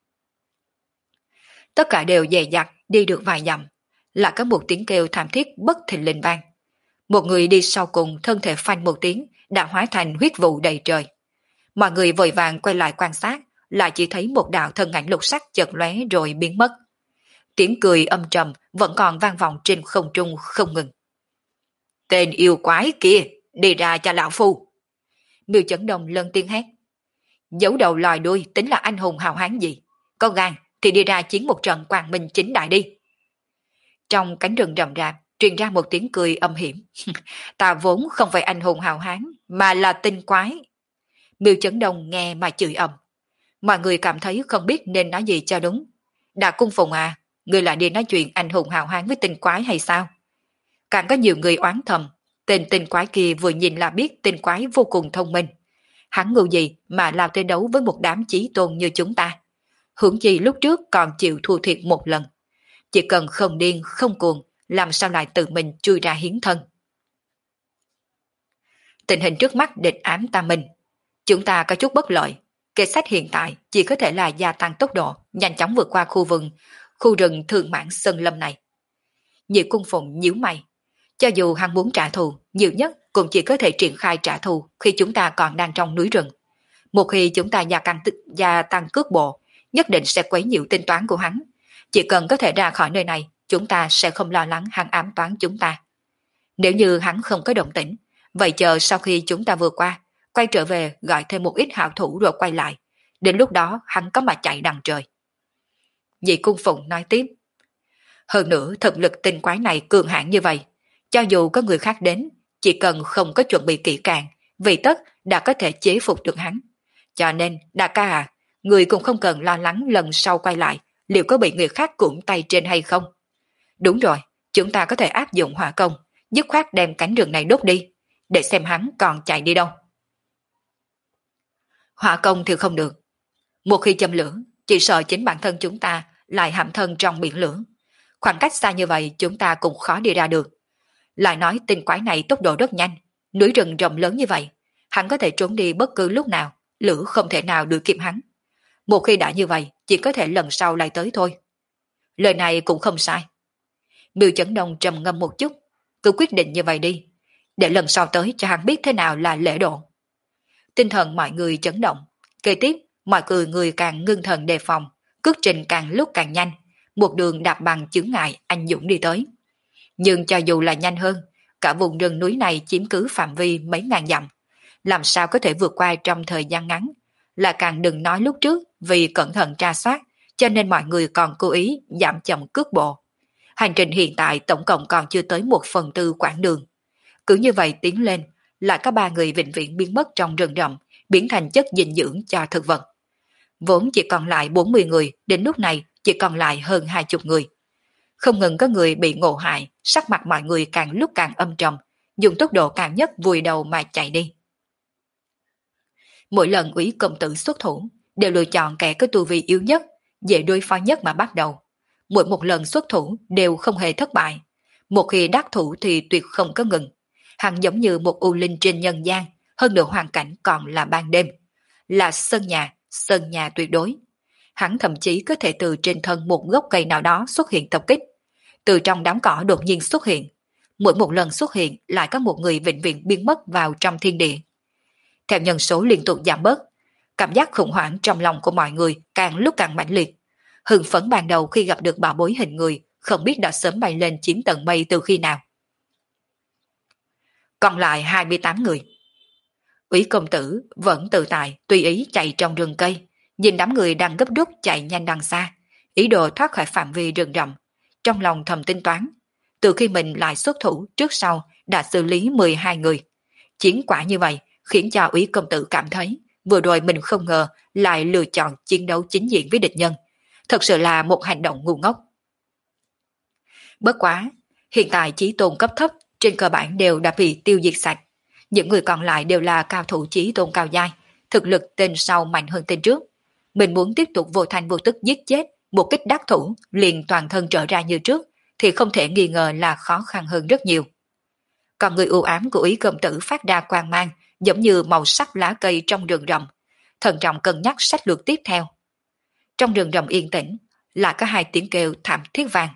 Tất cả đều dè dặt đi được vài dặm, là có một tiếng kêu thảm thiết bất thình lình vang. Một người đi sau cùng thân thể phanh một tiếng đã hóa thành huyết vụ đầy trời. Mọi người vội vàng quay lại quan sát, lại chỉ thấy một đạo thân ảnh lục sắc chợt lóe rồi biến mất. Tiếng cười âm trầm vẫn còn vang vọng trên không trung không ngừng. Tên yêu quái kia, đi ra cho lão phu. Miêu Chấn Đông lớn tiếng hét. Giấu đầu lòi đuôi tính là anh hùng hào hán gì? Có gan thì đi ra chiến một trận quang minh chính đại đi. Trong cánh rừng rậm rạp truyền ra một tiếng cười âm hiểm. Ta vốn không phải anh hùng hào hán, mà là tinh quái. Miêu Chấn Đông nghe mà chửi ầm. Mọi người cảm thấy không biết nên nói gì cho đúng. Đà Cung Phùng à, người lại đi nói chuyện anh hùng hào hán với tinh quái hay sao? Càng có nhiều người oán thầm, tên tinh quái kia vừa nhìn là biết tinh quái vô cùng thông minh. Hắn ngu gì mà lao tới đấu với một đám chí tôn như chúng ta. Hưởng chi lúc trước còn chịu thua thiệt một lần. Chỉ cần không điên, không cuồng, làm sao lại tự mình chui ra hiến thân. Tình hình trước mắt địch ám ta minh. Chúng ta có chút bất lợi. Kế sách hiện tại chỉ có thể là gia tăng tốc độ, nhanh chóng vượt qua khu vườn, khu rừng thương mãn sơn lâm này. Nhị Cung Phụng nhíu mày. Cho dù hắn muốn trả thù, nhiều nhất cũng chỉ có thể triển khai trả thù khi chúng ta còn đang trong núi rừng. Một khi chúng ta gia tăng, gia tăng cước bộ, nhất định sẽ quấy nhiễu tính toán của hắn. Chỉ cần có thể ra khỏi nơi này, chúng ta sẽ không lo lắng hắn ám toán chúng ta. Nếu như hắn không có động tĩnh, vậy chờ sau khi chúng ta vượt qua, quay trở về gọi thêm một ít hảo thủ rồi quay lại. Đến lúc đó hắn có mà chạy đằng trời. Nhị Cung Phụng nói tiếp. Hơn nữa thực lực tinh quái này cường hãn như vậy, cho dù có người khác đến, chỉ cần không có chuẩn bị kỹ càng, vì tất đã có thể chế phục được hắn. Cho nên, Đại ca à, người cũng không cần lo lắng lần sau quay lại, liệu có bị người khác cụm tay trên hay không. Đúng rồi, chúng ta có thể áp dụng hỏa công, dứt khoát đem cánh rừng này đốt đi, để xem hắn còn chạy đi đâu. Hỏa công thì không được. Một khi châm lửa, chỉ sợ chính bản thân chúng ta lại hãm thân trong biển lửa. Khoảng cách xa như vậy chúng ta cũng khó đi ra được. Lại nói tinh quái này tốc độ rất nhanh, núi rừng rộng lớn như vậy, hắn có thể trốn đi bất cứ lúc nào, lửa không thể nào đuổi kịp hắn. Một khi đã như vậy, chỉ có thể lần sau lại tới thôi. Lời này cũng không sai. Miêu Chấn Đông trầm ngâm một chút, cứ quyết định như vậy đi, để lần sau tới cho hắn biết thế nào là lễ độ. Tinh thần mọi người chấn động, kế tiếp mọi người người càng ngưng thần đề phòng, cước trình càng lúc càng nhanh, một đường đạp bằng chướng ngại anh dũng đi tới. Nhưng cho dù là nhanh hơn, cả vùng rừng núi này chiếm cứ phạm vi mấy ngàn dặm, làm sao có thể vượt qua trong thời gian ngắn, là càng đừng nói lúc trước vì cẩn thận tra soát, cho nên mọi người còn cố ý giảm chậm cước bộ. Hành trình hiện tại tổng cộng còn chưa tới một phần tư quãng đường. Cứ như vậy tiến lên, lại có ba người vĩnh viễn biến mất trong rừng rậm, biến thành chất dinh dưỡng cho thực vật. Vốn chỉ còn lại bốn mươi người, đến lúc này chỉ còn lại hơn hai mươi người. Không ngừng có người bị ngộ hại, sắc mặt mọi người càng lúc càng âm trầm, dùng tốc độ cao nhất vùi đầu mà chạy đi. Mỗi lần Úy công tử xuất thủ, đều lựa chọn kẻ có tu vi yếu nhất, dễ đối phó nhất mà bắt đầu. Mỗi một lần xuất thủ đều không hề thất bại. Một khi đắc thủ thì tuyệt không có ngừng. Hắn giống như một u linh trên nhân gian, hơn nữa hoàn cảnh còn là ban đêm. Là sân nhà, sân nhà tuyệt đối. Hắn thậm chí có thể từ trên thân một gốc cây nào đó xuất hiện tập kích. Từ trong đám cỏ đột nhiên xuất hiện. Mỗi một lần xuất hiện lại có một người vĩnh viễn biến mất vào trong thiên địa. Theo nhân số liên tục giảm bớt, cảm giác khủng hoảng trong lòng của mọi người càng lúc càng mãnh liệt. Hưng phấn ban đầu khi gặp được bảo bối hình người, không biết đã sớm bay lên chiếm tầng mây từ khi nào. Còn lại hai mươi tám người. Úy công tử vẫn tự tại, tùy ý chạy trong rừng cây, nhìn đám người đang gấp rút chạy nhanh đằng xa, ý đồ thoát khỏi phạm vi rừng rậm. Trong lòng thầm tính toán, từ khi mình lại xuất thủ trước sau đã xử lý mười hai người. Chiến quả như vậy khiến cho Úy công tử cảm thấy vừa rồi mình không ngờ lại lựa chọn chiến đấu chính diện với địch nhân. Thật sự là một hành động ngu ngốc. Bất quá, hiện tại chí tôn cấp thấp trên cơ bản đều đã bị tiêu diệt sạch. Những người còn lại đều là cao thủ chí tôn cao giai, thực lực tên sau mạnh hơn tên trước. Mình muốn tiếp tục vô thành vô tức giết chết một kích đắc thủ liền toàn thân trở ra như trước thì không thể nghi ngờ là khó khăn hơn rất nhiều. Còn người u ám của Úy công tử phát ra quang mang giống như màu sắc lá cây trong rừng rậm, thận trọng cân nhắc sách lược tiếp theo. Trong rừng rậm yên tĩnh, lại có hai tiếng kêu thảm thiết vang.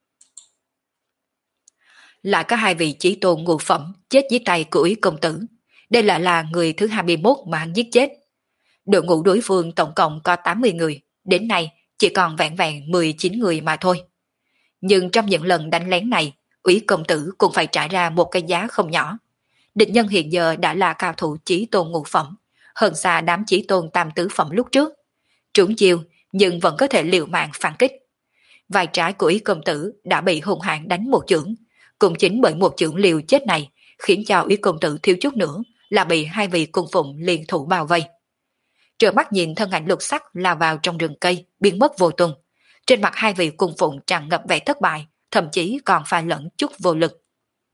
Lại có hai vị chí tôn ngũ phẩm chết dưới tay của Úy công tử. Đây lại là người thứ hai mươi mốt mà hắn giết chết. Đội ngũ đối phương tổng cộng có tám mươi người, đến nay chỉ còn vẹn vẹn mười chín người mà thôi. Nhưng trong những lần đánh lén này, Úy công tử cũng phải trả ra một cái giá không nhỏ. Địch nhân hiện giờ đã là cao thủ chí tôn ngũ phẩm, hơn xa đám chí tôn tam tứ phẩm lúc trước. Trúng chiêu nhưng vẫn có thể liều mạng phản kích. Vai trái của Úy công tử đã bị hung hãn đánh một chưởng, cũng chính bởi một chưởng liều chết này khiến cho Úy công tử thiếu chút nữa là bị hai vị cung phụng liên thủ bao vây. Trợn mắt nhìn thân ảnh lục sắc lao vào trong rừng cây, biến mất vô tung. Trên mặt hai vị cung phụng tràn ngập vẻ thất bại, thậm chí còn pha lẫn chút vô lực.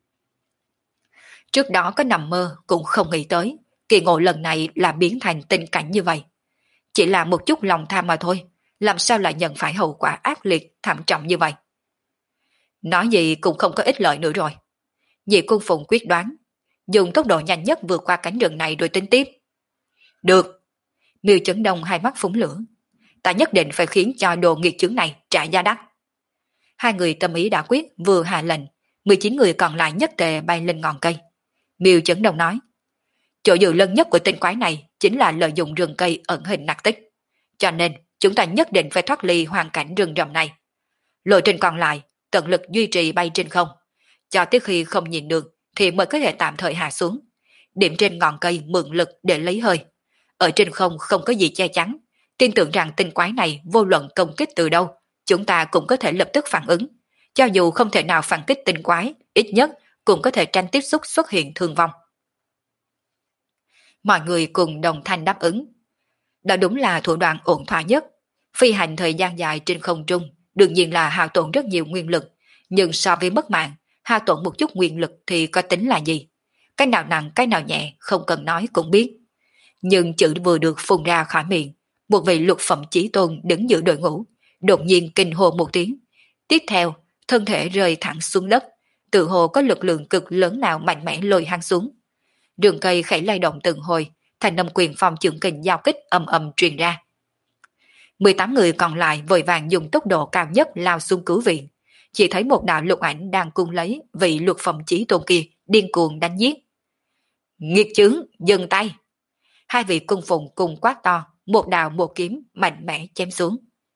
Trước đó có nằm mơ cũng không nghĩ tới, kỳ ngộ lần này là biến thành tình cảnh như vậy. Chỉ là một chút lòng tham mà thôi, làm sao lại nhận phải hậu quả ác liệt, thảm trọng như vậy. Nói gì cũng không có ích lợi nữa rồi. Nhị cung phụng quyết đoán, dùng tốc độ nhanh nhất vượt qua cánh rừng này rồi tính tiếp. Được. Miêu Chấn Đông hai mắt phúng lửa. Ta nhất định phải khiến cho đồ nghiệt chướng này trả giá đắt. Hai người tâm ý đã quyết vừa hạ lệnh, mười chín người còn lại nhất tề bay lên ngọn cây. Miêu Chấn Đông nói, chỗ dựa lớn nhất của tên quái này chính là lợi dụng rừng cây ẩn hình nặc tích. Cho nên chúng ta nhất định phải thoát ly hoàn cảnh rừng rậm này. Lộ trình còn lại, tận lực duy trì bay trên không. Cho tới khi không nhìn được thì mới có thể tạm thời hạ xuống. Điểm trên ngọn cây mượn lực để lấy hơi. Ở trên không không có gì che chắn. Tin tưởng rằng tinh quái này vô luận công kích từ đâu, chúng ta cũng có thể lập tức phản ứng. Cho dù không thể nào phản kích tinh quái, ít nhất cũng có thể tranh tiếp xúc xuất hiện thương vong. Mọi người cùng đồng thanh đáp ứng. Đó đúng là thủ đoạn ổn thỏa nhất. Phi hành thời gian dài trên không trung, đương nhiên là hao tổn rất nhiều nguyên lực, Nhưng so với mất mạng, hao tổn một chút nguyên lực thì có tính là gì? Cái nào nặng cái nào nhẹ không cần nói cũng biết. Nhưng chữ vừa được phun ra khỏi miệng, một vị lục phẩm chí tôn đứng giữa đội ngũ, đột nhiên kinh hô một tiếng. Tiếp theo, thân thể rơi thẳng xuống đất, tự hồ có lực lượng cực lớn nào mạnh mẽ lôi hắn xuống. Đường cây khẽ lay động từng hồi, thành âm quyền phong trưởng kình giao kích ầm ầm truyền ra. mười tám người còn lại vội vàng dùng tốc độ cao nhất lao xuống cứu viện. Chỉ thấy một đạo lục ảnh đang cung lấy vị lục phẩm chí tôn kia điên cuồng đánh giết. Nghiệt chướng, dừng tay! Hai vị cung phụng cùng quát to, một đạo một kiếm mạnh mẽ chém xuống.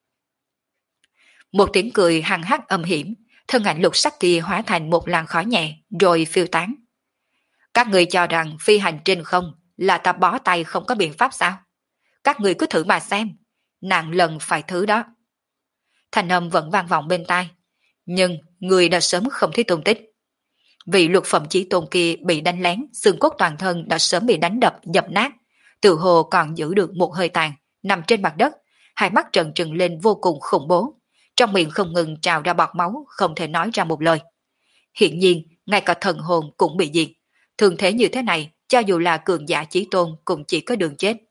Một tiếng cười hằng hắc âm hiểm, thân ảnh lục sắc kia hóa thành một làn khói nhẹ rồi phiêu tán. Các người cho rằng phi hành trên không là ta bó tay không có biện pháp sao? Các người cứ thử mà xem, nặng lần phải thứ đó. Thành âm vẫn vang vọng bên tai, nhưng người đã sớm không thấy tung tích. Vị lục phẩm chí tôn kia bị đánh lén, xương cốt toàn thân đã sớm bị đánh đập dập nát, tự hồ còn giữ được một hơi tàn, nằm trên mặt đất, hai mắt trợn trừng lên vô cùng khủng bố, trong miệng không ngừng trào ra bọt máu, không thể nói ra một lời. Hiện nhiên, ngay cả thần hồn cũng bị diệt. Thường thế như thế này, cho dù là cường giả chí tôn cũng chỉ có đường chết.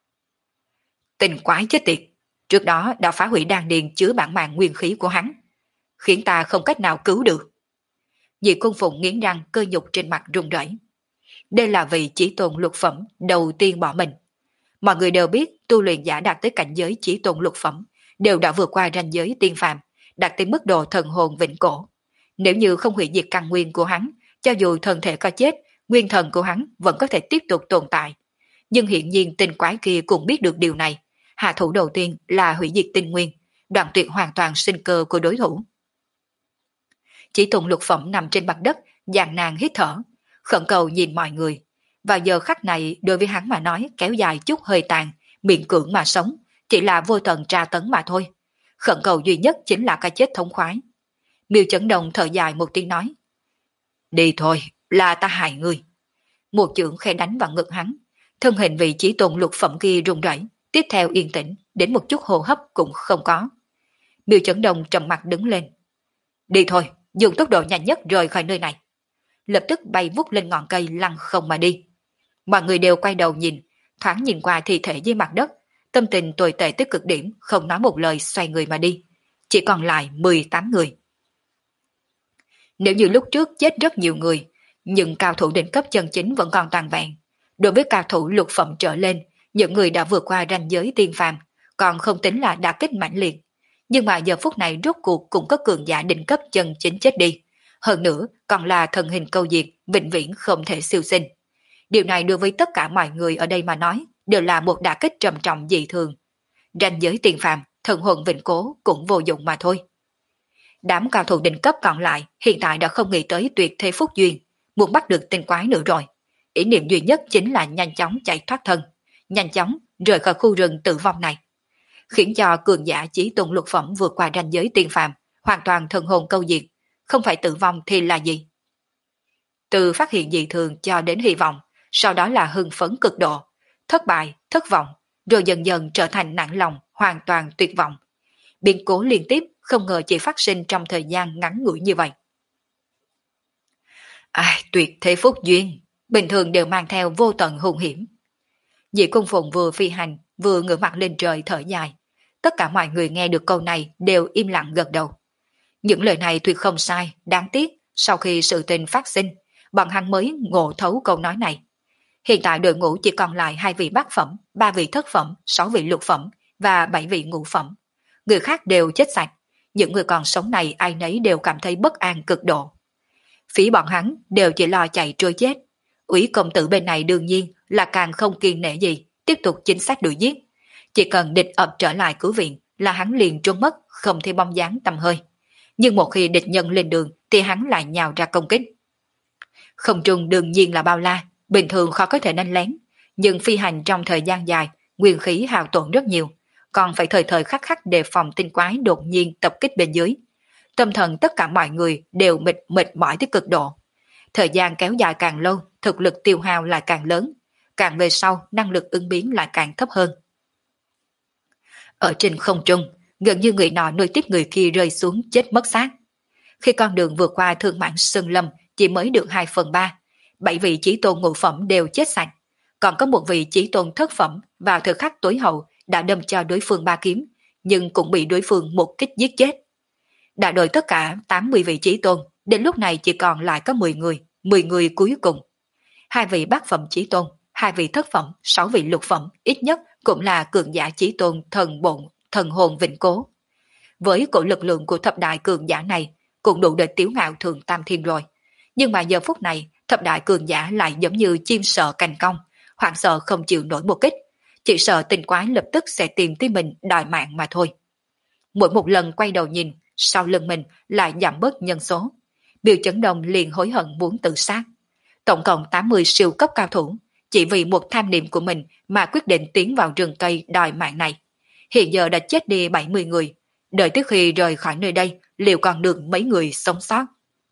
Tình quái chết tiệt, trước đó đã phá hủy đan điền chứa bản mạng nguyên khí của hắn, khiến ta không cách nào cứu được. Dị cung phụng nghiến răng, cơ nhục trên mặt run rẩy. Đây là vị chí tôn lục phẩm đầu tiên bỏ mình. Mọi người đều biết tu luyện giả đạt tới cảnh giới chí tôn lục phẩm đều đã vượt qua ranh giới tiên phàm, đạt tới mức độ thần hồn vĩnh cổ. Nếu như không hủy diệt căn nguyên của hắn, cho dù thân thể có chết, nguyên thần của hắn vẫn có thể tiếp tục tồn tại. Nhưng hiện nhiên tinh quái kia cũng biết được điều này. Hạ thủ đầu tiên là hủy diệt tinh nguyên, đoạn tuyệt hoàn toàn sinh cơ của đối thủ. Chỉ tùng lục phẩm nằm trên mặt đất, gian nan hít thở, khẩn cầu nhìn mọi người. Vào giờ khắc này đối với hắn mà nói kéo dài chút hơi tàn, miệng cưỡng mà sống, chỉ là vô tận tra tấn mà thôi. Khẩn cầu duy nhất chính là cái chết thống khoái. Miêu Chấn Đông thở dài một tiếng nói. Đi thôi, là ta hại ngươi. Một chưởng khẽ đánh vào ngực hắn, thân hình vị chỉ tôn lục phẩm kia run rẩy, tiếp theo yên tĩnh, đến một chút hô hấp cũng không có. Miêu Chấn Đông trầm mặt đứng lên. Đi thôi, dùng tốc độ nhanh nhất rời khỏi nơi này. Lập tức bay vút lên ngọn cây lăn không mà đi. Mọi người đều quay đầu nhìn, thoáng nhìn qua thi thể dưới mặt đất, tâm tình tồi tệ tới cực điểm, không nói một lời xoay người mà đi. Chỉ còn lại mười tám người. Nếu như lúc trước chết rất nhiều người, nhưng cao thủ đỉnh cấp chân chính vẫn còn toàn vẹn. Đối với cao thủ lục phẩm trở lên, những người đã vượt qua ranh giới tiên phàm, còn không tính là đả kích mãnh liệt. Nhưng mà giờ phút này rốt cuộc cũng có cường giả đỉnh cấp chân chính chết đi. Hơn nữa còn là thần hình câu diệt, vĩnh viễn không thể siêu sinh. Điều này đối với tất cả mọi người ở đây mà nói, đều là một đả kích trầm trọng dị thường. Ranh giới tiền phàm, thần hồn vĩnh cố cũng vô dụng mà thôi. Đám cao thủ đỉnh cấp còn lại hiện tại đã không nghĩ tới tuyệt thế phúc duyên, muốn bắt được tinh quái nữa rồi. Ý niệm duy nhất chính là nhanh chóng chạy thoát thân, nhanh chóng rời khỏi khu rừng tử vong này. Khiến cho cường giả chí tôn lục phẩm vượt qua ranh giới tiên phàm, hoàn toàn thần hồn câu diệt, không phải tử vong thì là gì? Từ phát hiện dị thường cho đến hy vọng, sau đó là hưng phấn cực độ, thất bại, thất vọng, rồi dần dần trở thành nản lòng, hoàn toàn tuyệt vọng. Biến cố liên tiếp không ngờ chỉ phát sinh trong thời gian ngắn ngủi như vậy. Ai, tuyệt thế phúc duyên, bình thường đều mang theo vô tận hung hiểm. Dị cung phụng vừa phi hành, vừa ngửa mặt lên trời thở dài. Tất cả mọi người nghe được câu này đều im lặng gật đầu. Những lời này tuyệt không sai, đáng tiếc, sau khi sự tình phát sinh, bọn hắn mới ngộ thấu câu nói này. Hiện tại đội ngũ chỉ còn lại hai vị bát phẩm, ba vị thất phẩm, sáu vị lục phẩm và bảy vị ngũ phẩm. Người khác đều chết sạch, những người còn sống này ai nấy đều cảm thấy bất an cực độ. Phía bọn hắn đều chỉ lo chạy trôi chết. Ủy công tử bên này đương nhiên là càng không kiên nể gì, tiếp tục chính xác đuổi giết. Chỉ cần địch ập trở lại cứu viện là hắn liền trốn mất, không thấy bóng dáng tầm hơi. Nhưng một khi địch nhân lên đường thì hắn lại nhào ra công kích. Không trung đương nhiên là bao la, bình thường khó có thể đánh lén, nhưng phi hành trong thời gian dài, nguyên khí hao tổn rất nhiều, còn phải thời thời khắc khắc đề phòng tinh quái đột nhiên tập kích bên dưới. Tâm thần tất cả mọi người đều mệt mệt mỏi tới cực độ. Thời gian kéo dài càng lâu, thực lực tiêu hao lại càng lớn, càng về sau năng lực ứng biến lại càng thấp hơn. Ở trên không trung, gần như người nọ nối tiếp người kia rơi xuống chết mất xác. khi con đường vượt qua Thương Mãn Sơn Lâm chỉ mới được hai phần ba, bảy vị chí tôn ngũ phẩm đều chết sạch, còn có một vị chí tôn thất phẩm vào thời khắc tối hậu đã đâm cho đối phương ba kiếm, nhưng cũng bị đối phương một kích giết chết. Đại đội tất cả tám mươi vị chí tôn, đến lúc này chỉ còn lại có mười người, mười người cuối cùng. Hai vị bát phẩm chí tôn, hai vị thất phẩm, sáu vị lục phẩm, ít nhất cũng là cường giả chí tôn thần bộn, thần hồn vĩnh cố. Với cổ lực lượng của thập đại cường giả này, cũng đủ để tiếu ngạo thường tam thiên rồi. Nhưng mà giờ phút này, thập đại cường giả lại giống như chim sợ cành cong, hoảng sợ không chịu nổi một kích, chỉ sợ tinh quái lập tức sẽ tìm tới mình đòi mạng mà thôi. Mỗi một lần quay đầu nhìn, sau lưng mình lại giảm bớt nhân số. Biểu Chấn Đông liền hối hận muốn tự sát. Tổng cộng tám mươi siêu cấp cao thủ, chỉ vì một tham niệm của mình mà quyết định tiến vào rừng cây đòi mạng này. Hiện giờ đã chết đi bảy mươi người, đợi tới khi rời khỏi nơi đây, liệu còn được mấy người sống sót.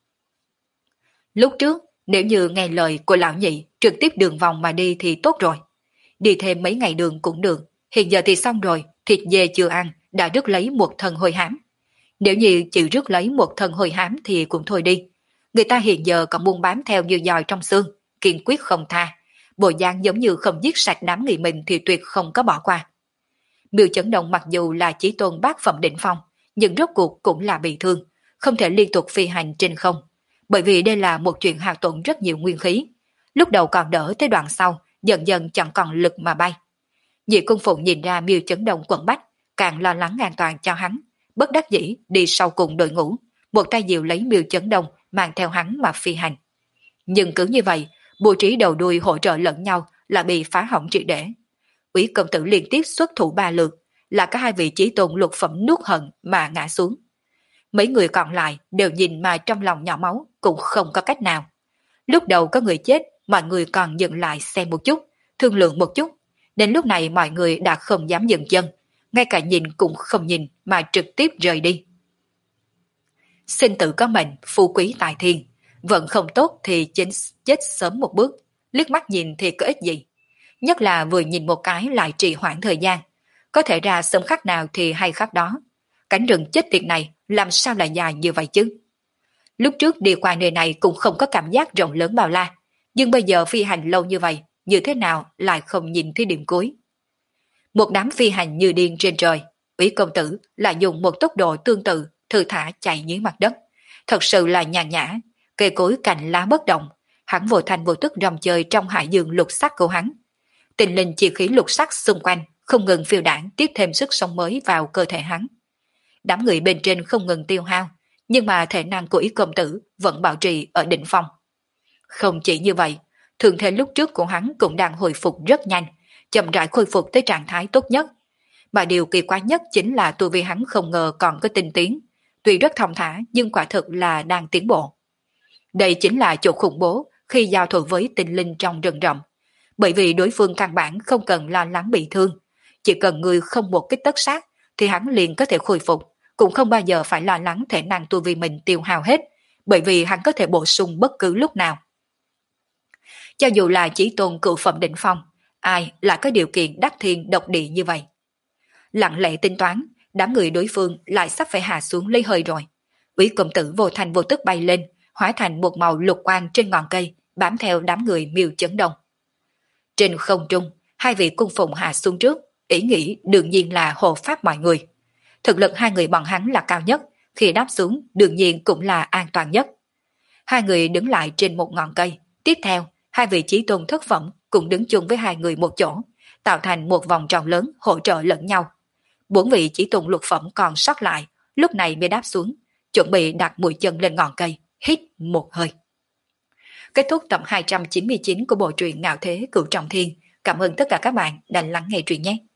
Lúc trước, nếu như nghe lời của lão nhị trực tiếp đường vòng mà đi thì tốt rồi. Đi thêm mấy ngày đường cũng được, hiện giờ thì xong rồi, thịt dê chưa ăn, đã rước lấy một thân hôi hám. Nếu như chỉ rước lấy một thân hôi hám thì cũng thôi đi. Người ta hiện giờ còn buôn bám theo như dòi trong xương, kiên quyết không tha. Bộ dáng giống như không giết sạch đám người mình thì tuyệt không có bỏ qua. Miêu Chấn Động mặc dù là chí tôn bát phẩm đỉnh phong, nhưng rốt cuộc cũng là bị thương, không thể liên tục phi hành trên không. Bởi vì đây là một chuyện hao tổn rất nhiều nguyên khí. Lúc đầu còn đỡ, tới đoạn sau, dần dần chẳng còn lực mà bay. Nhị Cung Phụng nhìn ra Miêu Chấn Động quẩn bách, càng lo lắng an toàn cho hắn, bất đắc dĩ đi sau cùng đội ngũ, một tay dìu lấy Miêu Chấn Động mang theo hắn mà phi hành. Nhưng cứ như vậy, bố trí đầu đuôi hỗ trợ lẫn nhau là bị phá hỏng triệt để. Úy công tử liên tiếp xuất thủ ba lượt, là cả hai vị chí tôn lục phẩm nuốt hận mà ngã xuống. Mấy người còn lại đều nhìn mà trong lòng nhỏ máu, cũng không có cách nào. Lúc đầu có người chết, mọi người còn dừng lại xem một chút, thương lượng một chút. Đến lúc này mọi người đã không dám dừng chân, ngay cả nhìn cũng không nhìn mà trực tiếp rời đi. Sinh tử có mệnh, phú quý tại thiên, vận không tốt thì chết, chết sớm một bước, liếc mắt nhìn thì có ích gì. Nhất là vừa nhìn một cái lại trì hoãn thời gian, có thể ra sớm khắc nào thì hay khắc đó. Cánh rừng chết tiệt này làm sao lại dài như vậy chứ? Lúc trước đi qua nơi này cũng không có cảm giác rộng lớn bao la, nhưng bây giờ phi hành lâu như vậy, như thế nào lại không nhìn thấy điểm cuối? Một đám phi hành như điên trên trời, Úy công tử lại dùng một tốc độ tương tự thư thả chạy dưới mặt đất, thật sự là nhàn nhã, cây cối cành lá bất động, hắn vô thành vô tức rong chơi trong hải dương lục sắc của hắn. Tình linh chi khí lục sắc xung quanh không ngừng phiêu đảng tiếp thêm sức sống mới vào cơ thể hắn. Đám người bên trên không ngừng tiêu hao, nhưng mà thể năng của Ý công tử vẫn bảo trì ở đỉnh phong. Không chỉ như vậy, thường thế lúc trước của hắn cũng đang hồi phục rất nhanh, chậm rãi khôi phục tới trạng thái tốt nhất. Mà điều kỳ quái nhất chính là tu vi hắn không ngờ còn có tinh tiến, tuy rất thong thả nhưng quả thực là đang tiến bộ. Đây chính là chỗ khủng bố khi giao thủ với tinh linh trong rừng rậm, bởi vì đối phương căn bản không cần lo lắng bị thương, chỉ cần người không một kích tất sát thì hắn liền có thể khôi phục, cũng không bao giờ phải lo lắng thể năng tu vi mình tiêu hao hết, bởi vì hắn có thể bổ sung bất cứ lúc nào. Cho dù là chỉ tôn cựu phẩm đỉnh phong, ai lại có điều kiện đắc thiên độc địa như vậy? Lặng lẽ tính toán, đám người đối phương lại sắp phải hạ xuống lấy hơi rồi. Úy công tử vô thành vô tức bay lên, hóa thành một màu lục quang trên ngọn cây, bám theo đám người Miêu Chấn Đông. Trên không trung, hai vị cung phụng hạ xuống trước, ý nghĩ đương nhiên là hộ pháp mọi người. Thực lực hai người bọn hắn là cao nhất, khi đáp xuống đương nhiên cũng là an toàn nhất. Hai người đứng lại trên một ngọn cây, tiếp theo, hai vị chí tôn thất phẩm cũng đứng chung với hai người một chỗ, tạo thành một vòng tròn lớn hỗ trợ lẫn nhau. Bốn vị chí tôn lục phẩm còn sót lại, lúc này mới đáp xuống, chuẩn bị đặt mũi chân lên ngọn cây, hít một hơi. Kết thúc tập hai trăm chín mươi chín của bộ truyện Ngạo Thế Cửu Trọng Thiên. Cảm ơn tất cả các bạn đã lắng nghe truyện nhé.